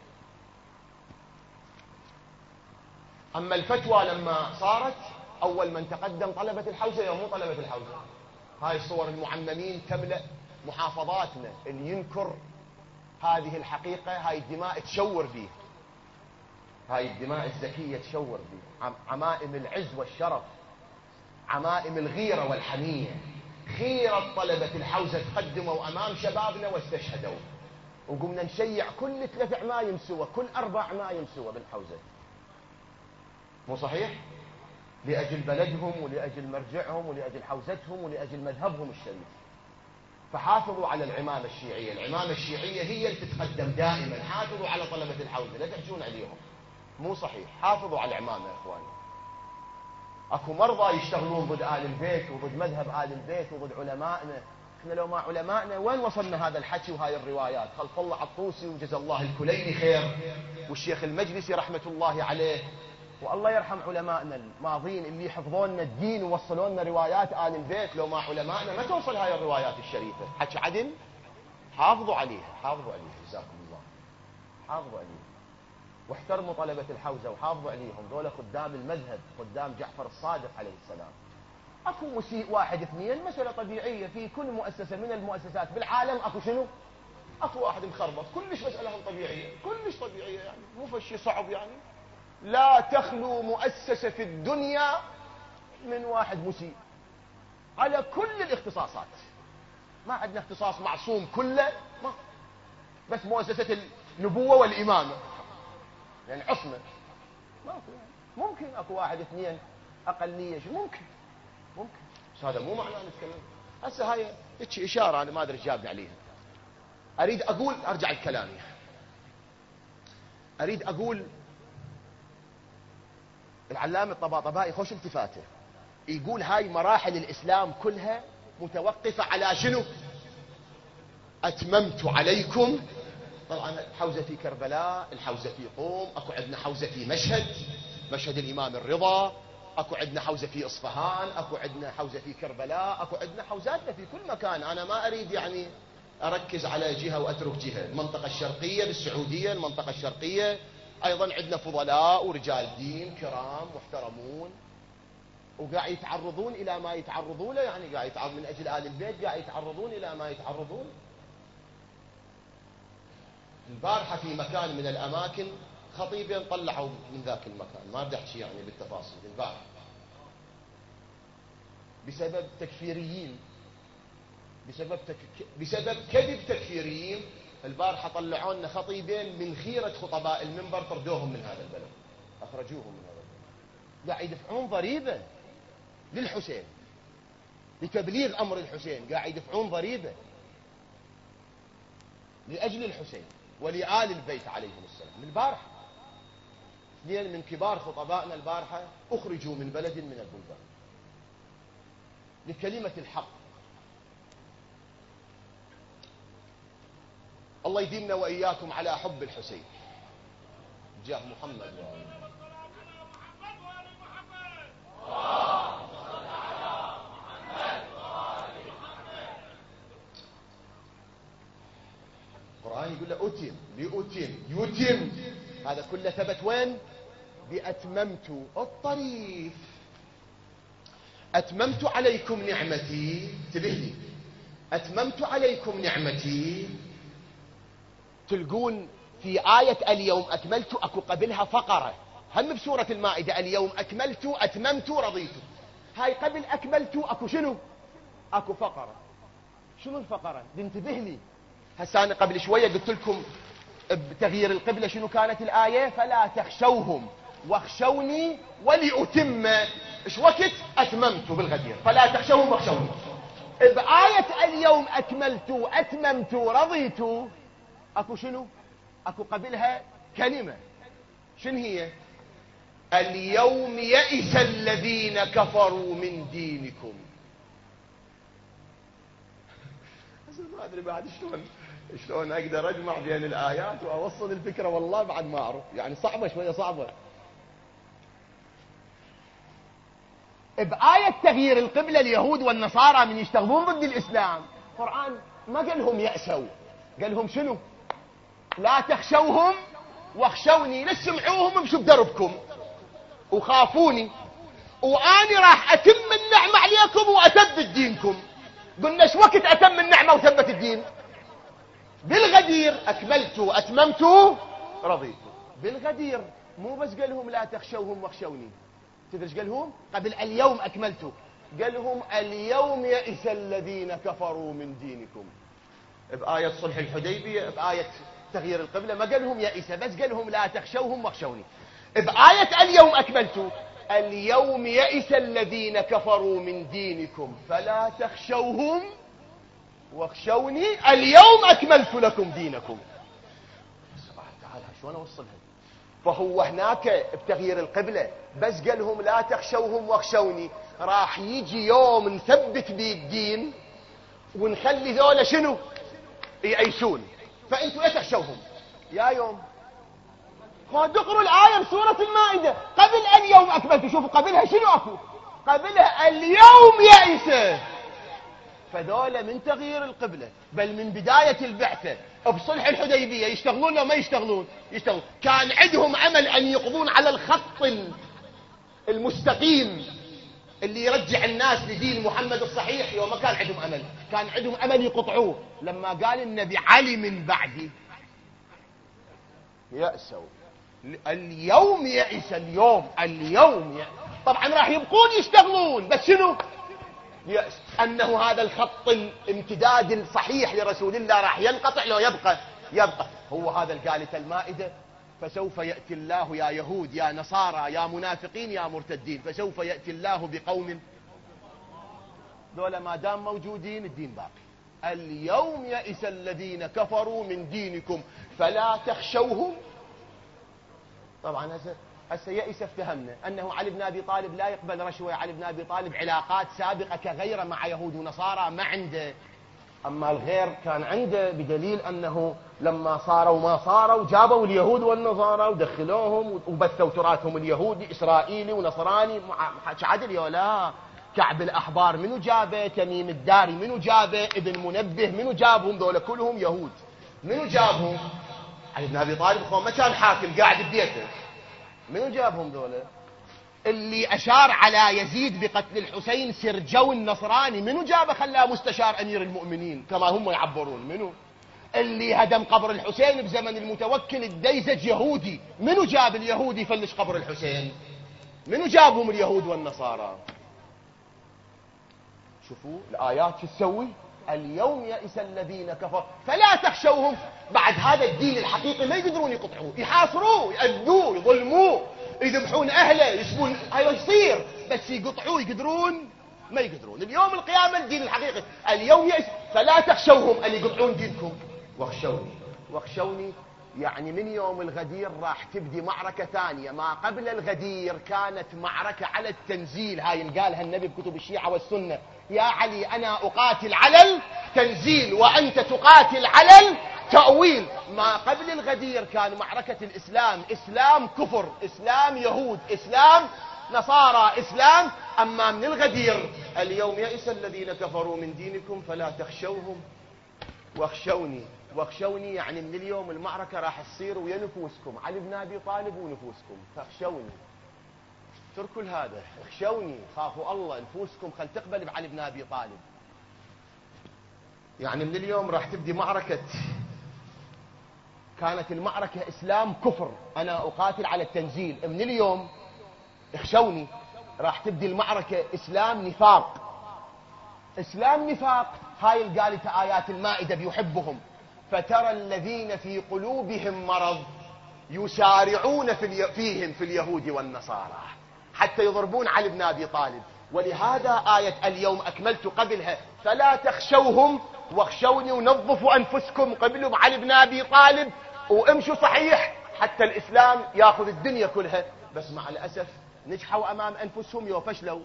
أما الفتوى لما صارت، أول من تقدم طلبة الحوزة يا مو طلبة الحوزة. هاي صور المعممين تملأ محافظاتنا، اللي ينكر هذه الحقيقة هاي الدماء تشور به، هاي الدماء الزكية تشور به. عمائم العز والشرف، عمائم الغيرة والحمية، خيرة طلبة الحوزة تقدموا أمام شبابنا واستشهدوا، وقمنا نشيع كل 3 عمايم سوا، كل 4 عمايم سوا بالحوزة. مو صحيح؟ لأجل بلدهم ولأجل مرجعهم ولأجل حوزتهم ولأجل مذهبهم الشريف. فحافظوا على العمامة الشيعية، العمامة الشيعية هي اللي تتقدم دائما. حافظوا على طلبة الحوزة، لا تحجون عليهم. مو صحيح، حافظوا على العمامة يا إخواني. أكو مرضى يشتغلون ضد آل البيت وضد مذهب آل البيت وضد علمائنا. احنا لو ما علمائنا وين وصلنا هذا الحكي وهاي الروايات؟ خلف الله عطوسي وجزا الله الكليني خير، والشيخ المجلسي رحمة الله عليه، والله يرحم علمائنا الماضين اللي حفظوا لنا الدين ووصلوا لنا روايات آل البيت. لو ما علمائنا ما توصل هاي الروايات الشريفة. حكي عدل، حافظوا عليها، حافظوا عليها، جزاكم الله، حافظوا عليها. واحترموا طلبة الحوزة وحافظوا عليهم، دول خدام المذهب، خدام جعفر الصادق عليه السلام. اكو مسيء 1 2 مسألة طبيعية في كل مؤسسة من المؤسسات بالعالم. اكو شنو؟ اكو واحد مخربط، كلش مسألة طبيعية، كلش طبيعية يعني، مو فشي صعب يعني. لا تخلو مؤسسة في الدنيا من واحد مسيء على كل الاختصاصات. ما عندنا اختصاص معصوم كله، ما. بس مؤسسة النبوة والإمامة يعني عصمة ماكو يعني. ممكن اكو 1 2 أقلية، ممكن بس هذا مو معناه نتكلم. هسه هاي إشارة أنا ما أدري جابني عليها. أريد أقول، أرجع لكلامي، أريد أقول العلامة الطباطبائي خوش التفاته، يقول هاي مراحل الإسلام كلها متوقفة على شنو؟ أتممت عليكم. طبعا الحوزة في كربلاء، الحوزة في قوم، أكو عندنا حوزة في مشهد الإمام الرضا، أكو عندنا حوزة في إصفهان، أكو عندنا حوزة في كربلاء، أكو عندنا حوزاتنا في كل مكان. أنا ما أريد يعني أركز على جهة وأترك جهة. المنطقة الشرقية بالسعودية، المنطقة الشرقية أيضا عندنا فضلاء ورجال دين كرام محترمون، وقاعد يتعرضون إلى ما يتعرضون له، يعني قاعد يتعرضون من أجل آل البيت، قاعد يتعرضون إلى ما يتعرضون. البارحة في مكان من الأماكن خطيبين طلعوا من ذاك المكان، ما بدي أحكي يعني بالتفاصيل. البارحة بسبب تكفيريين، بسبب كذب تكفيريين، البارحة طلعوا لنا خطيبين من خيرة خطباء المنبر، طردوهم من هذا البلد، أخرجوهم من هذا البلد. قاعد يدفعون ضريبة للحسين، لتبليغ أمر الحسين، قاعد يدفعون ضريبة لأجل الحسين ولآل البيت عليهم السلام. من البارحة اثنين من كبار خطبائنا البارحة أخرجوا من بلد من البلدان لكلمة الحق. الله يديمنا وإياكم على حب الحسين جاه محمد. القرآن يقول له أتم لأتم يتم، هذا كله ثبت وين؟ بأتممت الطريف، أتممت عليكم نعمتي، انتبه لي، أتممت عليكم نعمتي. تلقون في آية اليوم أكملت أكو قبلها فقرة، هم بسورة المائدة اليوم أكملت أتممت رضيت. هاي قبل أكملت أكو شنو؟ أكو فقرة. شنو الفقرة؟ انتبه لي. هسه أنا قبل شوية قلت لكم بتغيير القبلة شنو كانت الآية؟ فلا تخشوهم واخشوني ولأتم. ايش وقت؟ أتممت بالغدير، فلا تخشوهم واخشوني. بآية اليوم أكملت أتممت رضيت أكو شنو؟ أكو قبلها كلمة، شنو هي؟ اليوم يئس الذين كفروا من دينكم. ما أدري بعد شلون أقدر أجمع بين الآيات وأوصل الفكرة، والله بعد ما أعرف، يعني صعبة شوية صعبة. بآية تغيير القبلة اليهود والنصارى من يشتغلون ضد الإسلام، القرآن ما قال لهم يأسوا، قال لهم شنو؟ لا تخشوهم واخشوني، لا تسمعوهم امشوا بدربكم وخافوني، وأنا راح أتم النعمة عليكم وأثبت دينكم. قلنا ايش وقت أتم النعمة وثبت الدين؟ بالغدير، أكملت أتممت رضيت. بالغدير، مو بس قال لهم لا تخشوهم واخشوني، تدري ايش قال لهم؟ قبل اليوم أكملت، قال لهم اليوم يئس الذين كفروا من دينكم. بآية صلح الحديبية، بآية تغيير القبلة ما قال لهم يئس، بس قال لهم لا تخشوهم واخشوني. بآية اليوم أكملت، اليوم يئس الذين كفروا من دينكم فلا تخشوهم واخشوني اليوم أكملت لكم دينكم. تعال شلون أوصلها؟ فهو هناك بتغيير القبلة بس قال لهم لا تخشوهم واخشوني، راح يجي يوم نثبت به الدين ونخلي ذولا شنو؟ يأيسون. فأنتوا لا تخشوهم يا يوم. خذ اقروا الآية بسورة المائدة، قبل اليوم أكملت، شوفوا قبلها شنو أكو؟ قبلها اليوم يئس. فذولا من تغيير القبلة بل من بداية البعثة بصلح الحديبية يشتغلون لو ما يشتغلون؟ يشتغلون. كان عندهم عمل أن يقضون على الخط المستقيم اللي يرجع الناس لدين محمد الصحيح. يوم ما كان عندهم أمل، كان عندهم أمل يقطعوه. لما قال النبي علي من بعدي يأسوا، اليوم يئس، اليوم يئس. طبعا راح يبقون يشتغلون بس شنو؟ يأس أنه هذا الخط الامتداد الصحيح لرسول الله راح ينقطع لو يبقى. هو هذا اللي قالت المائدة فسوف يأتي الله يا يهود يا نصارى يا منافقين يا مرتدين، فسوف يأتي الله بقوم دول ما دام موجودين الدين باقي. اليوم يئس الذين كفروا من دينكم فلا تخشوهم. طبعا هسه يئس افتهمنا أنه علي بن أبي طالب لا يقبل رشوة. علي بن أبي طالب علاقات سابقة كغيره مع يهود ونصارى ما عنده، أما الغير كان عنده، بدليل أنه لما صاروا ما صاروا جابوا اليهود والنصارى ودخلوهم وبثوا تراثهم اليهودي إسرائيلي ونصراني. عادل يا لا، كعب الأحبار منو جابه؟ تميم الداري منو جابه؟ ابن منبه منو جابهم؟ دول كلهم يهود. منو جابهم؟ علي بن أبي طالب ما كان حاكم قاعد ببيته، منو جابهم دولة؟ اللي أشار على يزيد بقتل الحسين سرجو النصراني منو جابه خلاه مستشار أمير المؤمنين كما هم يعبرون؟ منو؟ اللي هدم قبر الحسين بزمن المتوكل الديزج يهودي، منو جاب اليهودي فلش قبر الحسين؟ منو جابهم اليهود والنصارى؟ شوفوا الآيات شو تسوي؟ اليوم يئس الذين كفروا فلا تخشوهم. بعد هذا الدين الحقيقي ما يقدرون يقطعوه، يحاصروه، يأذوه، يظلموه، يذبحون أهله، يسبون، هاي يصير، بس يقطعوه يقدرون؟ ما يقدرون. اليوم القيامة الدين الحقيقي اليوم يئس فلا تخشوهم اللي يقطعون دينكم واخشوني يعني من يوم الغدير راح تبدي معركة ثانية. ما قبل الغدير كانت معركة على التنزيل، هاي اللي قالها النبي بكتب الشيعة والسنة: يا علي أنا أقاتل على التنزيل وأنت تقاتل على التأويل. ما قبل الغدير كان معركة الإسلام، إسلام كفر، إسلام يهود، إسلام نصارى، إسلام. أما من الغدير: اليوم يئس الذين كفروا من دينكم فلا تخشوهم واخشوني. واخشوني يعني من اليوم المعركة راح تصير ويا نفوسكم، علي بن أبي طالب ونفوسكم، فاخشوني. اتركوا هذا، اخشوني، خافوا الله، نفوسكم خل تقبل بعلي بن أبي طالب. يعني من اليوم راح تبدي معركة، كانت المعركة إسلام كفر، أنا أقاتل على التنزيل. من اليوم اخشوني راح تبدي المعركة إسلام نفاق. إسلام نفاق هاي اللي قالت آيات المائدة بيحبهم: فترى الذين في قلوبهم مرض يسارعون فيهم في اليهود والنصارى حتى يضربون علي بن أبي طالب. ولهذا آية اليوم أكملت قبلها: فلا تخشوهم واخشوني، ونظفوا أنفسكم، قبلوا بعلي بن أبي طالب وامشوا صحيح حتى الإسلام ياخذ الدنيا كلها. بس مع الأسف نجحوا أمام أنفسهم وفشلوا.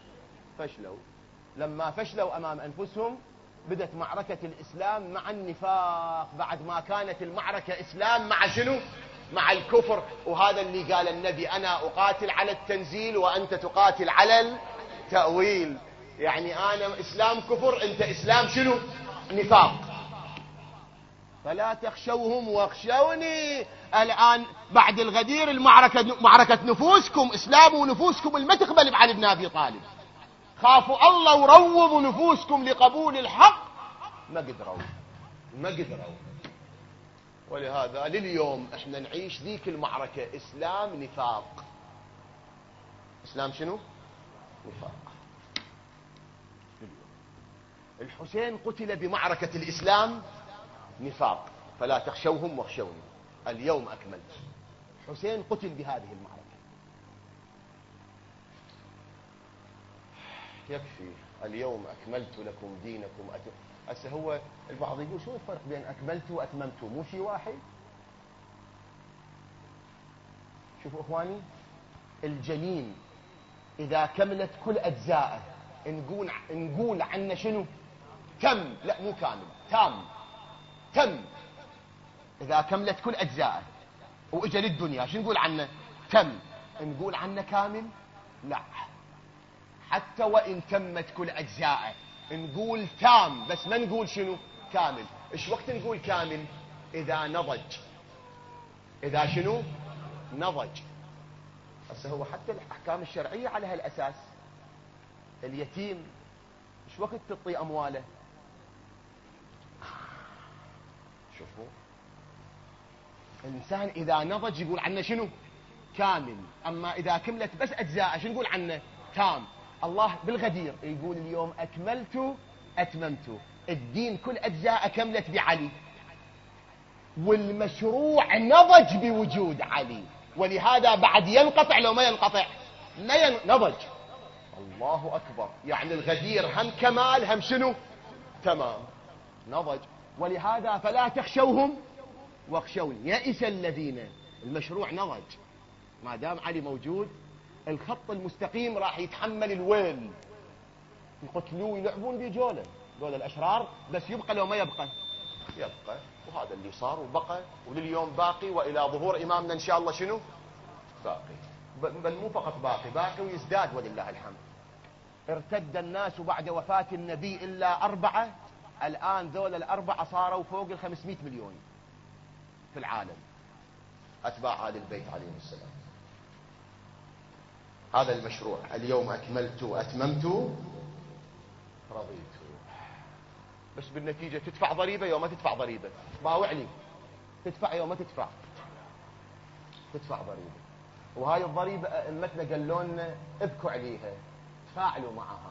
لما فشلوا أمام أنفسهم بدت معركة الإسلام مع النفاق، بعد ما كانت المعركة إسلام مع شنو؟ مع الكفر. وهذا اللي قال النبي: أنا أقاتل على التنزيل وأنت تقاتل على التأويل. يعني أنا إسلام كفر، أنت إسلام شنو؟ نفاق. فلا تخشوهم واخشوني. الآن بعد الغدير المعركة معركة نفوسكم، إسلام ونفوسكم اللي ما تقبل بعلي بن أبي طالب. خافوا الله وروضوا نفوسكم لقبول الحق، ما قدروا. ولهذا لليوم احنا نعيش ذيك المعركة، إسلام نفاق. إسلام شنو؟ نفاق. الحسين قتل بمعركة الإسلام نفاق. فلا تخشوهم واخشوني، اليوم أكملت. حسين قتل بهذه المعركة. يكفي، اليوم أكملت لكم دينكم. هسه هو البعض يقول: شو الفرق بين أكملت وأتممت؟ مو شيء واحد؟ شوفوا إخواني، الجنين إذا كملت كل أجزائه نقول عنه شنو؟ تم. لا مو كامل، تم. إذا كملت كل أجزائه وإجا للدنيا شو نقول عنه؟ تم. نقول عنه كامل؟ لا، حتى وإن تمت كل أجزائه نقول تام، بس ما نقول شنو؟ كامل. إيش وقت نقول كامل؟ إذا نضج. إذا شنو؟ نضج. هسه هو حتى الأحكام الشرعية على هالأساس. اليتيم إيش وقت تعطي أمواله؟ شوفوا، الإنسان إذا نضج يقول عنه شنو؟ كامل. أما إذا كملت بس أجزاء شو نقول عنه؟ تام. الله بالغدير يقول: اليوم أكملت أتممت. الدين كل أجزاء كملت بعلي، والمشروع نضج بوجود علي. ولهذا بعد ينقطع لو ما ينقطع؟ نضج. الله أكبر. يعني الغدير هم كمال هم شنو؟ تمام، نضج. ولهذا فلا تخشوهم واخشوني. يئس الذين، المشروع نضج. ما دام علي موجود الخط المستقيم راح يتحمل الويل. يقتلوه يلعبون بجوله دول الأشرار، بس يبقى لو ما يبقى؟ وهذا اللي صار وبقى، ولليوم باقي، وإلى ظهور إمامنا إن شاء الله شنو؟ باقي. بل مو فقط باقي ويزداد ولله الحمد. ارتد الناس بعد وفاة النبي إلا 4. الآن ذول 4 صاروا فوق 500 مليون في العالم، أتباع آل البيت عليهم السلام. هذا المشروع: اليوم أكملت وأتممت رضيت. بس بالنتيجة تدفع ضريبة يوم ما تدفع ضريبة، باوعني، تدفع يوم ما تدفع ضريبة. وهاي الضريبة أئمتنا قالوا لنا ابكوا عليها، تفاعلوا معها.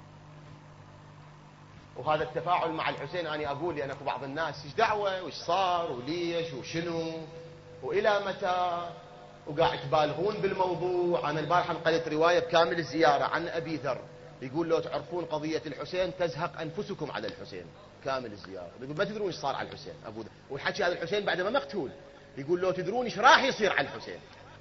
وهذا التفاعل مع الحسين أنا أقول لي أنا في بعض الناس: إيش دعوة وإيش صار وليش وشنو وإلى متى، وقاعد تبالغون بالموضوع. أنا البارحة نقلت رواية بكامل الزيارة عن أبي ذر يقول: لو تعرفون قضية الحسين تزهق أنفسكم على الحسين. كامل الزيارة يقول: ما تدرون إيش صار على الحسين أبو ذر. والحكي هذا الحسين بعد ما مقتول، يقول لو تدرون ايش راح يصير على الحسين.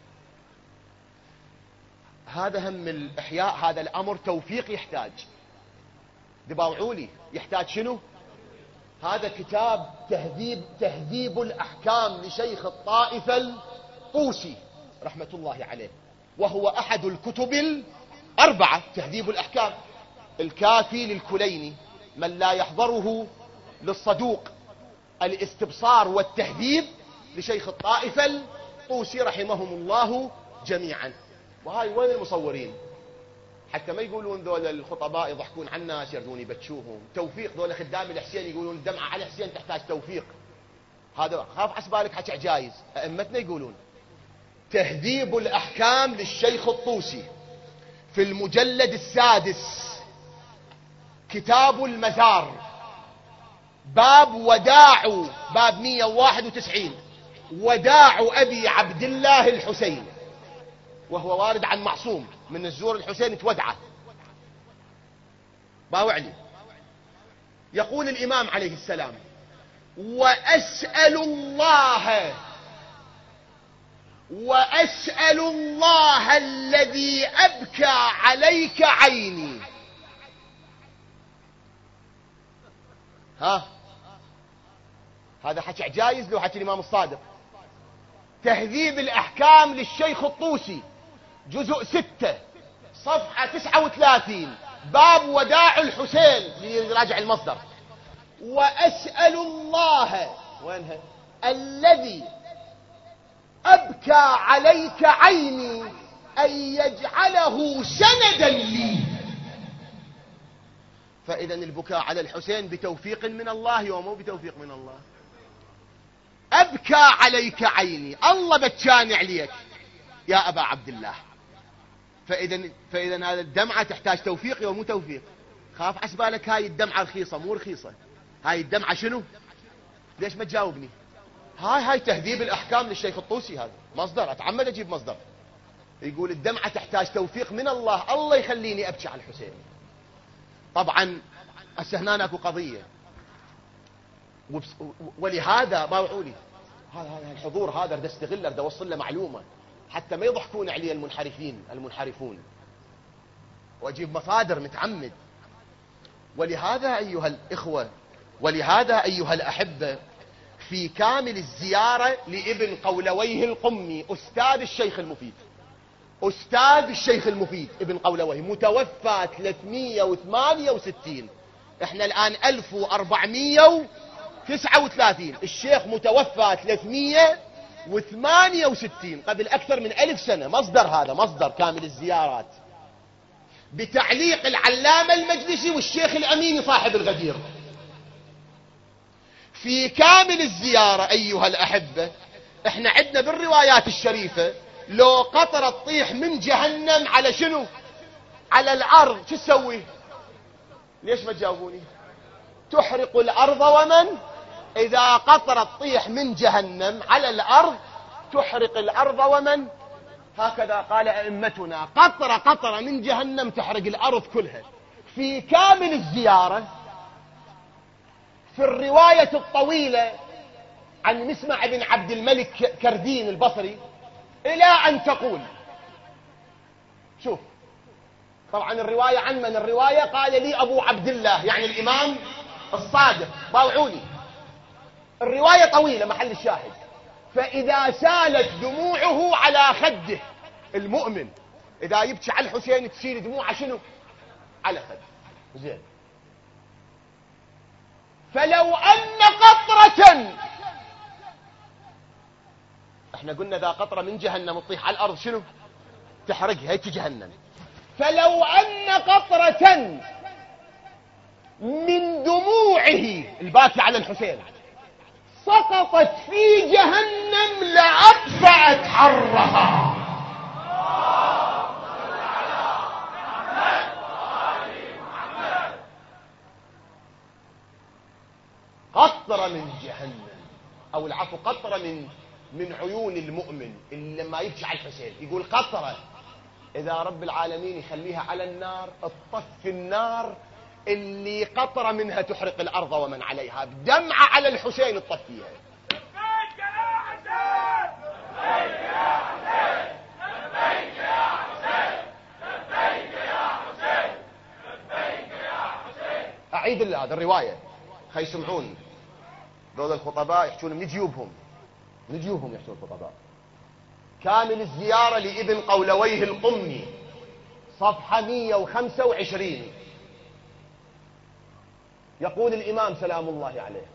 هذا هم الإحياء، هذا الأمر توفيق يحتاج. دباوعوا لي يحتاج شنو؟ هذا كتاب تهذيب الأحكام لشيخ الطائفة الطوسي رحمة الله عليه، وهو أحد الكتب الأربعة. تهذيب الأحكام، الكافي للكليني، من لا يحضره للصدوق، الاستبصار والتهذيب لشيخ الطائفة الطوسي رحمهم الله جميعا. وهاي وين المصورين؟ حتى ما يقولون ذول الخطباء يضحكون على الناس يردون يبتشوهم. توفيق، ذول خدام الحسين يقولون الدمعة على الحسين تحتاج توفيق. هذا خاف عسبالك حكي عجايز. أئمتنا يقولون تهذيب الأحكام للشيخ الطوسي في المجلد السادس، كتاب المزار، باب وداع، باب 191، وداع أبي عبد الله الحسين، وهو وارد عن معصوم من الزور الحسين تودعه. باوعلي يقول الإمام عليه السلام: وأسأل الله الذي أبكى عليك عيني. هذا حكي عجايز لو حكي الإمام الصادق. تهذيب الأحكام للشيخ الطوسي، جزء 6 صفحة 39، باب وداع الحسين، ليراجع المصدر. وأسأل الله وينها الذي أبكى عليك عيني أن يجعله سندا لي. فإذا البكاء على الحسين بتوفيق من الله ومو بتوفيق من الله. أبكى عليك عيني، الله بكاني عليك يا أبا عبد الله. فإذا هذا الدمعة تحتاج توفيق ومو توفيق. خاف عسبالك هاي الدمعة رخيصة، مو رخيصة. هاي الدمعة شنو؟ ليش ما تجاوبني؟ هاي تهذيب الأحكام للشيخ الطوسي. هذا مصدر، أتعمد أجيب مصدر. يقول الدمعة تحتاج توفيق من الله، الله يخليني أبكي على الحسين. طبعا هسه هنا اكو قضية، ولهذا باوعوا لي هذا الحضور هذا بدي استغله، بدي اوصل له معلومة حتى ما يضحكون علي المنحرفون، واجيب مصادر متعمد. ولهذا ايها الاخوة، ولهذا ايها الاحبة، في كامل الزيارة لابن قولويه القمي، استاذ الشيخ المفيد ابن قولويه، متوفى 368، احنا الان 1439، الشيخ متوفى 368 قبل اكثر من 1000 سنة. مصدر، هذا مصدر كامل الزيارات بتعليق العلامة المجلسي والشيخ الاميني صاحب الغدير. في كامل الزيارة ايها الاحبة، احنا عندنا بالروايات الشريفة لو قطرة تطيح من جهنم على شنو؟ على الارض، شو تسوي؟ ليش ما تجاوبوني؟ تحرق الارض ومن؟ اذا قطرة تطيح من جهنم على الارض تحرق الارض ومن؟ هكذا قال ائمتنا، قطرة من جهنم تحرق الارض كلها. في كامل الزيارة في الرواية الطويلة عن مسمع بن عبد الملك كردين البصري إلى أن تقول، شوف طبعا الرواية عن من؟ الرواية قال لي أبو عبد الله يعني الإمام الصادق. باوعوني الرواية طويلة محل الشاهد. فإذا سالت دموعه على خده، المؤمن إذا يبكي على الحسين تسيل دموعه شنو؟ على خده. زين، فلو أن قطرة، احنا قلنا ذا قطرة من جهنم تطيح على الأرض شنو؟ تحرقها، هيك جهنم. فلو أن قطرة من دموعه الباكي على الحسين سقطت في جهنم لأطفأت حرها. قطرة من جهنم، أو العفو قطرة من عيون المؤمن اللي لما يبكي على الحسين يقول قطرة، إذا رب العالمين يخليها على النار تطفي النار اللي قطرة منها تحرق الأرض ومن عليها، بدمعة على الحسين تطفيها. أعيد هذا الرواية خي يسمعون ذول الخطباء يحجون من جيوبهم يحجون الخطباء. كامل الزيارة لابن قولويه القمي صفحة 125. يقول الإمام سلام الله عليه: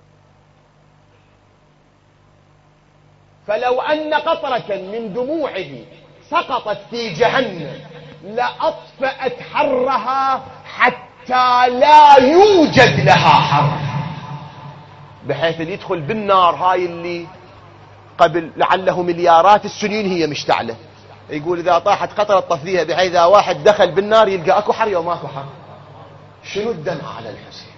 فلو أن قطرة من دموعه سقطت في جهنم لأطفأت حرها حتى لا يوجد لها حر، بحيث اللي يدخل بالنار هاي اللي قبل لعله مليارات السنين هي مشتعلة، يقول إذا طاحت قطرة طفيها، بحيث إذا واحد دخل بالنار يلقى أكو حر يوم أكو حر. شنو الدمع على الحسين؟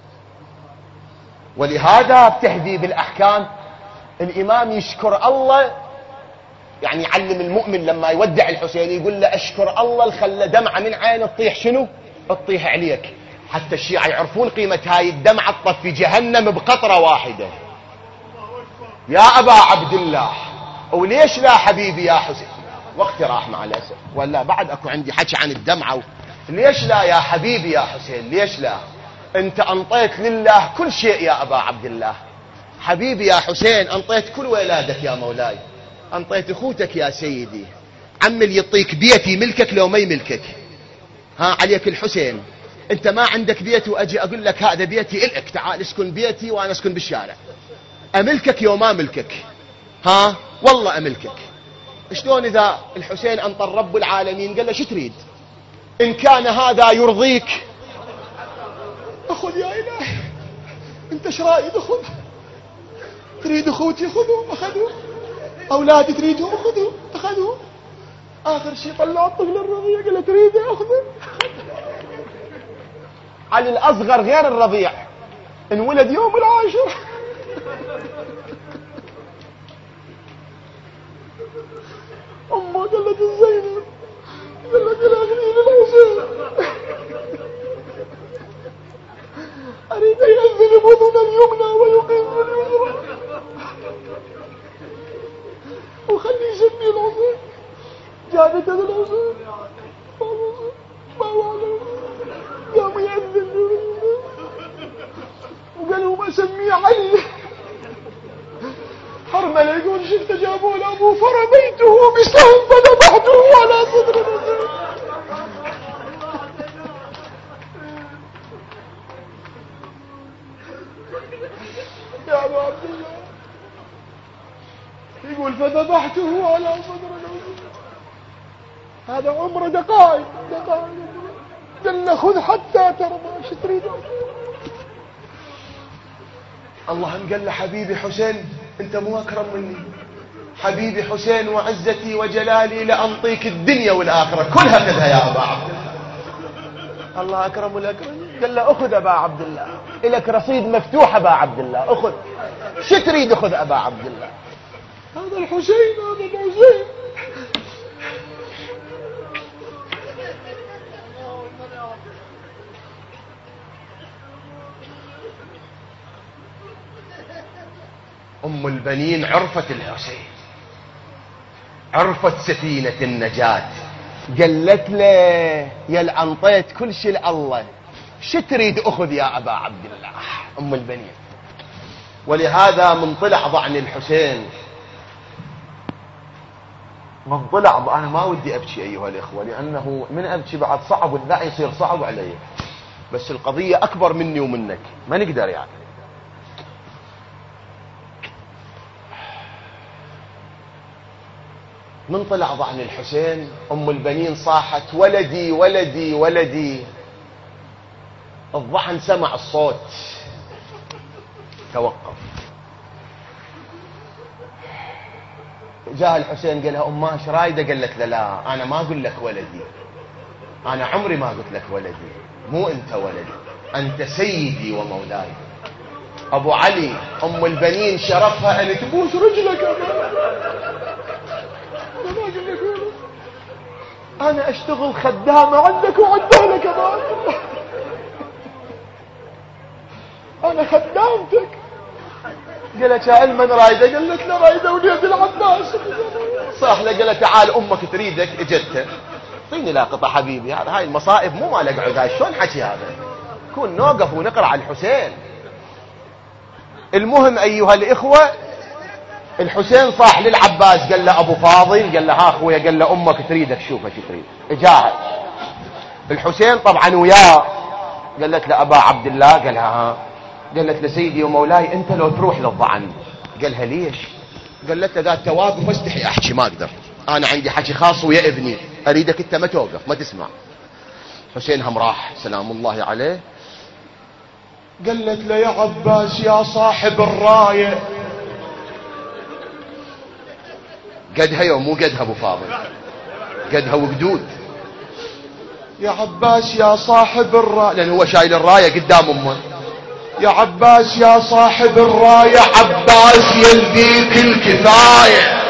ولهذا بتهذيب الأحكام الإمام يشكر الله، يعني يعلم المؤمن لما يودع الحسين يقول له أشكر الله الخلى دمعة من عين تطيح شنو؟ تطيح عليك، حتى الشيعة يعرفون قيمة هاي الدمعة تطفي جهنم بقطرة واحدة. يا أبا عبد الله، وليش لا حبيبي يا حسين؟ وقت راح مع الأسف، ولا بعد أكو عندي حكي عن الدمعة. ليش لا يا حبيبي يا حسين؟ ليش لا؟ أنت أنطيت لله كل شيء يا أبا عبد الله. حبيبي يا حسين، أنطيت كل ولادك يا مولاي، أنطيت أخوتك يا سيدي. عم اللي يعطيك بيتي ملكك لو ما يملكك، ها عليك الحسين. أنت ما عندك بيت وأجي أقول لك هذا بيتي إلك، تعال اسكن بيتي وأنا اسكن بالشارع. أملكك يوم ما ملكك، ها والله أملكك. شلون إذا الحسين أنطر رب العالمين قال له شو تريد؟ إن كان هذا يرضيك أخذ يا إلهي، أنت ايش رايد؟ أخذ. تريد أخوتي خذوا، أخذوا. أولادي تريدهم أخذوا، أخذوا. آخر شيء طلع الطفل الرضيع قال له تريد أخذه. على الأصغر غير الرضيع انولد يوم العاشر. أمه قالت الزينب، قالت الأغنين الحسين، أريد أن ينزل بطن اليمنى ويقيم اليسرى، وخلي يسمي الحسين. جابت هذا الحسين ما هو على قام يأذن وقالوا ما سميه علي. حرملة يقول شفت جابوا لأبوه فرميته بسهم فذبحته على صدر الحسين. يا أبو عبد الله يقول فذبحته على صدر الحسين. هذا عمره دقائق. قال خذ حتى ترضى، شو تريد؟ اللهم قال له حبيبي حسين انت مو اكرم مني، حبيبي حسين وعزتي وجلالي لأنطيك الدنيا والآخرة كلها كذا يا أبا عبد الله. الله أكرم الأكرم. قال له أخذ أبا عبد الله، إلك رصيد مفتوح أبا عبد الله، أخذ شو تريد؟ أخذ أبا عبد الله. هذا الحسين، هذا الحسين. أم البنين عرفت الحسين، عرفت سفينة النجاة، قالت له يا أنطيت كل شيء لله، شو تريد أخذ يا أبا عبد الله؟ أم البنين. ولهذا من طلع ضعن الحسين، من طلع أنا ما ودي أبكي أيها الإخوة، لأنه من أبكي بعد صعب والداعي يصير صعب علي، بس القضية أكبر مني ومنك ما نقدر يعني. من طلع ضعن الحسين أم البنين صاحت ولدي ولدي ولدي. الضعن سمع الصوت توقف. جاء الحسين قال لها أمه ايش رايدة؟ قالت له لا أنا ما أقول لك ولدي، أنا عمري ما قلت لك ولدي، مو أنت ولدي، أنت سيدي ومولاي. أبو علي أم البنين شرفها أن تبوس رجلك. أنا أشتغل خدامة عندك وعند لك أبا، أنا خدامتك. قالت يا علما رايدة؟ قالت لا رايدة وليد العباس. صاح له قال تعال أمك تريدك. اجتها اعطيني لا قطع حبيبي، هاي المصائب مو مال اقعد، هاي شلون حكي هذا؟ كون نوقف ونقرأ على الحسين. المهم أيها الإخوة، الحسين صاح للعباس قال له أبو فاضل، قال له ها أخويا، قال له أمك تريدك، شوفها شو تريد. إجاها الحسين طبعا وياه، قالت له أبا عبد الله، قال لها ها، قالت له سيدي ومولاي أنت لو تروح للضعن. قالها ليش؟ قالت له ذات واقف استحي أحكي ما أقدر، أنا عندي حكي خاص ويا ابني، أريدك أنت ما توقف ما تسمع. حسين هم راح سلام الله عليه. قالت له يا عباس يا صاحب الراية، قدها يوم مو قدها ابو فاضل، قدها وقدود. يا عباس يا صاحب الراية، لان هو شايل الراية قدام امه. يا عباس يا صاحب الراية، عباس يلبيك الكفاية.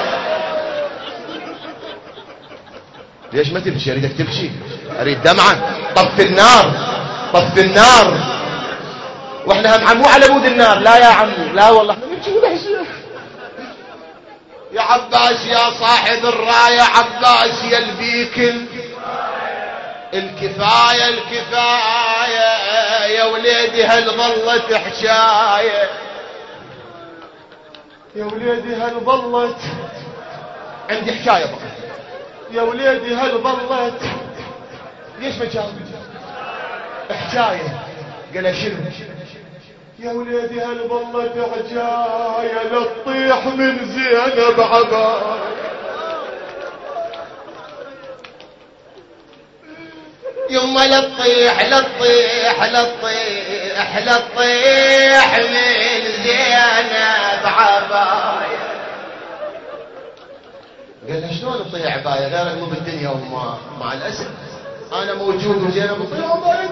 ليش ما تبكي؟ اريدك تبكي، اريد دمعة. طف النار، طف النار، واحنا هم مو على بود النار. لا يا عمي، لا والله نبكي ولا شيء. يا عباس يا صاحب الراية، عباس يلبيك الكفاية الكفاية. يا وليدي هل ظلت حشاية، يا وليدي هل ظلت، عندي حكاية بقى. يا وليدي هل ظلت، ليش ما جاوب حكاية؟ قال شنو؟ يا وليدي هل ظلت حجاية لا تطيح من زينب عباية. يما لا تطيح لا تطيح لا تطيح لا تطيح من زينب عباية. قال له شلون تطيح عباية غيرك مو بالدنيا وما مع الأسف أنا موجود وزينب تطيح عباية.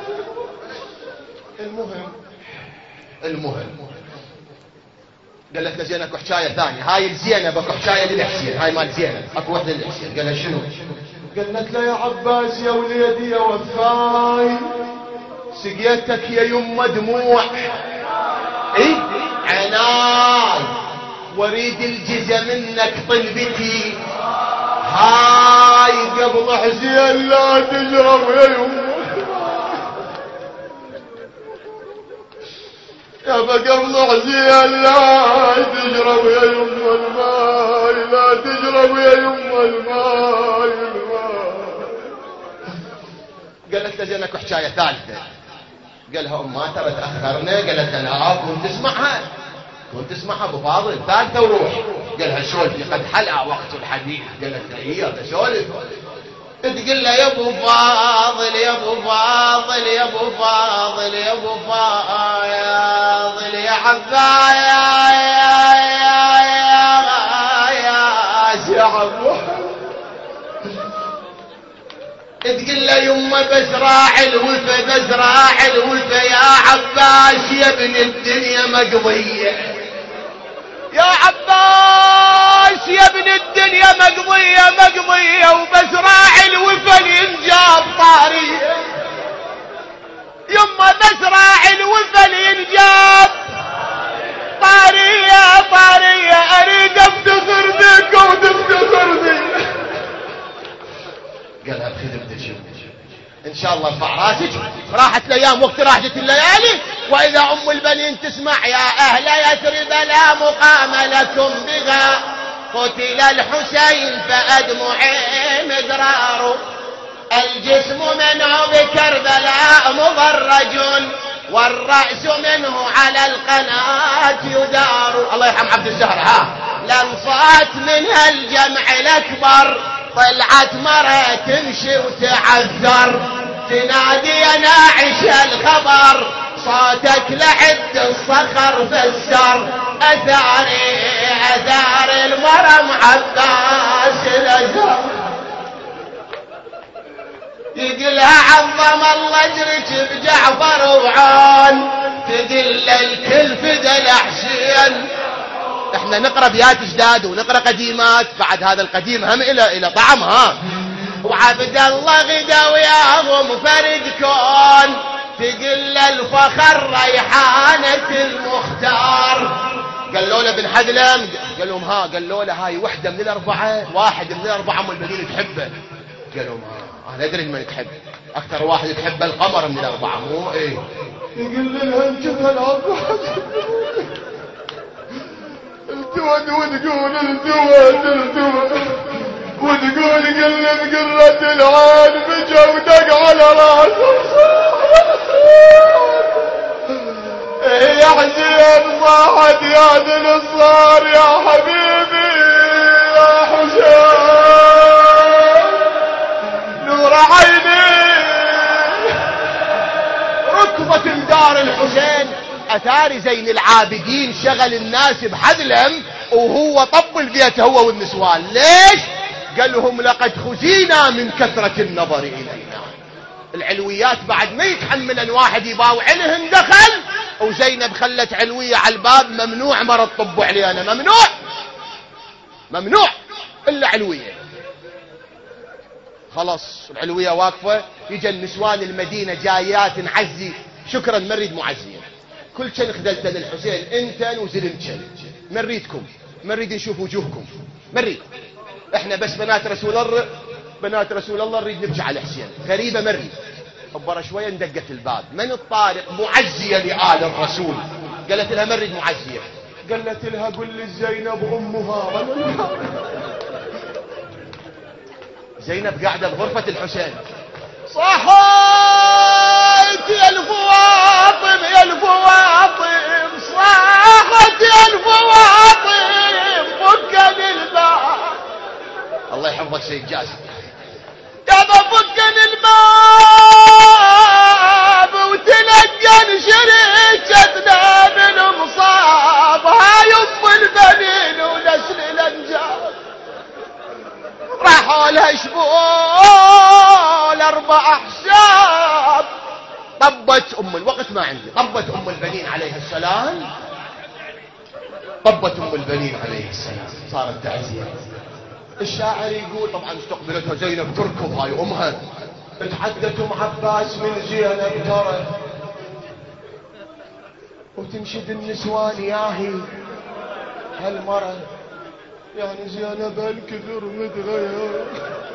المهم قالت له زينب اكو حكايه ثانيه، هاي الزينب اكو حكايه للحسين، هاي مال زينب اكو وحده للحسين. قال له شنو؟ قالت له يا عباس يا وليدي يا وفاي، سقيتك يا يمه دموع اي عناي، واريد الجزا منك طلبتي، هاي قبل حسين لا تجرب يا يمه، يا قبل حسين لا تجرب يا يم الماي، لا تجرب يا يم الماي. قالت له زينك حكايه ثالثه. قالها امها ترى تاخرنا. قالت له لا كنت تسمعها، كنت تسمعها ابو فاضل، ثالثه وروح. قالها سولفي قد حلأ وقت الحديث. قالت له هي سولف. تقول له يا ابو فاضل يا ابو فاضل يا ابو فاضل يا ابو فاضل يا عبايا يا شعب. تقول له يما بزراع الوفا بزراع الوفا يا عباس يا ابن الدنيا مقضيه، يا عباس يا ابن الدنيا مقضية مقضية، وبزراع الوفا ينجاب طارية. يما بزراع الوفا ينجاب طارية طارية، اريد افتخر بك وتفتخر بي. قالها بخدمتك ان شاء الله ارفع راسك. راحت الايام وقت راحت الليالي، واذا ام البنين تسمع يا اهل يثرب لا مقام لكم بها، قتل الحسين فادمعي مدرار، الجسم منه بكربلاء مضرج، والراس منه على القناه يدار. الله يرحم عبد الزهر. ها لنصات منها الجمع الاكبر، طلعت مرة تمشي وتعذر، تنادي يا ناعش الخبر، صوتك لعد الصخر فسر، اثاري اثار المرم عباس الازهر. يقلها عظم الله اجرك بجعفر وعون، تقل الكل فدى الحسين. احنا نقرأ بيات جداد ونقرأ قديمات، بعد هذا القديم هم الى طعم. ها وعبد الله غدا وياهم فرد كون، تقل الفخر ريحانة المختار. قالوا له بن حدلم، قال لهم ها، قالوا له هاي وحده من الاربعه، واحد من الاربعه ام البنين تحبه. قال لهم ها انا ادري من تحب. اكثر واحد تحب القمر من الاربعه مو ايه؟ يقول لها انجبها الاربعه التود وتقول وتقول قلب قرة العين بجودك على راسه يا حسين صاحت يا ذي الصار يا حبيبي يا حسين نور عيني ركضة دار الحسين. اثار زين العابدين شغل الناس بحذلم وهو طب البيت هو والنسوان. ليش؟ قال لهم لقد خزينا من كثرة النظر إلينا. العلويات بعد ما يتحمل واحد يباوعنهم دخل وزينب خلت علوية على الباب ممنوع مرض طبوا علينا ممنوع إلا علوية. خلاص العلوية واقفة يجي النسوان المدينة جايات نعزي شكرا ما نريد معزية كل شيء خذلت للحسين انت وزلمتشن ما نريدكم ما نريد نشوف وجوهكم ما نريد احنا بس بنات رسول الله نريد نبكي على حسين غريبة ما نريد. خبر شوية اندقت الباب من الطارق معزية لآل الرسول قالت لها ما نريد معزية قالت لها قل لي زينب امها زينب قاعدة بغرفة الحسين صاحت يا الفواطم صاحت يا الفواطم فكن الباب. الله يحفظك سيد جاسم يابا فكن الباب وتلقن شريكتنا بالمصاب هاي ام البنين ونسل الانجاب راحوا لها شبول 4 احشاب طبت ام الوقت ما عندي طبت ام البنين عليها السلام صارت تعزية. الشاعر يقول طبعا استقبلتها زينب تركض هاي امها تحدث ام عباس من زينب ترى وتنشد النسوان ياهي هالمرة يعني زينب هالكثر متغير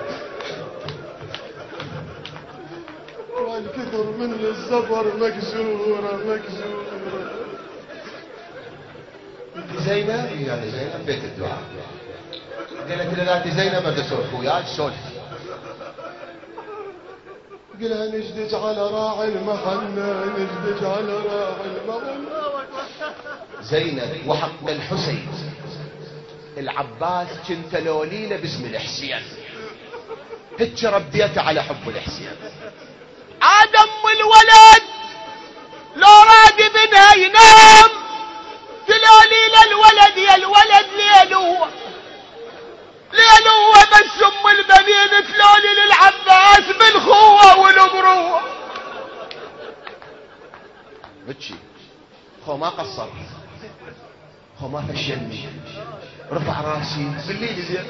والكثر من الزفر مكسورة انت زينب يعني زينب بيت الدعاء قالت لها انت زينب ما تسولف وياك سولف قالها نجدج على راعي المحنة زينب وحق الحسين العباس كنت لوليلة باسم الحسين هيك ربيته على حب الحسين آدم الولد لو راد منها ينام تلوليل الولد يا الولد ليلو بس ام البنين تلولي للعباس بالخوة والبروة بتشي خو ما قصر خو ما فشلني رفع راسي بالليل زين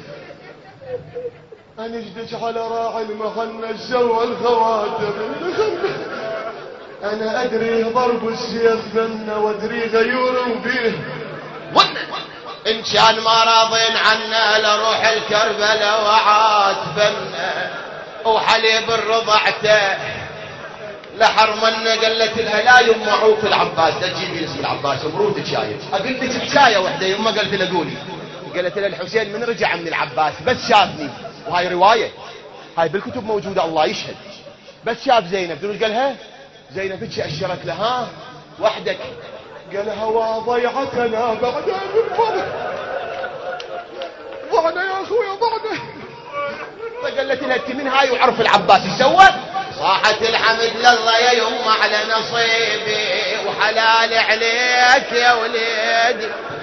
انا اجدج على راعي المهنة الزوى الخواتم انا ادري ضرب السيف بنا وادري غيور به ان كان ما راضين عنا لروح الكربلاء وعاتبنا وحليب الرضعته لحرمنا قالت لها لا يما عوف العباس لا تجيبي اسم العباس مروتك شايف قلت لك حكايه واحده يما قالت لها قولي قالت لها الحسين من رجع من العباس بس شافني وهاي روايه هاي بالكتب موجوده الله يشهد بس شاف زينب دول قالها زينب فتش اشرت لها وحدك قالها وضيعتنا بعدها ضعنا يا اخويا ضعنا فقالت لها انت من هاي وعرف العباس يسوى صاحت الحمد لله يا يما على نصيبي وحلال عليك يا وليدي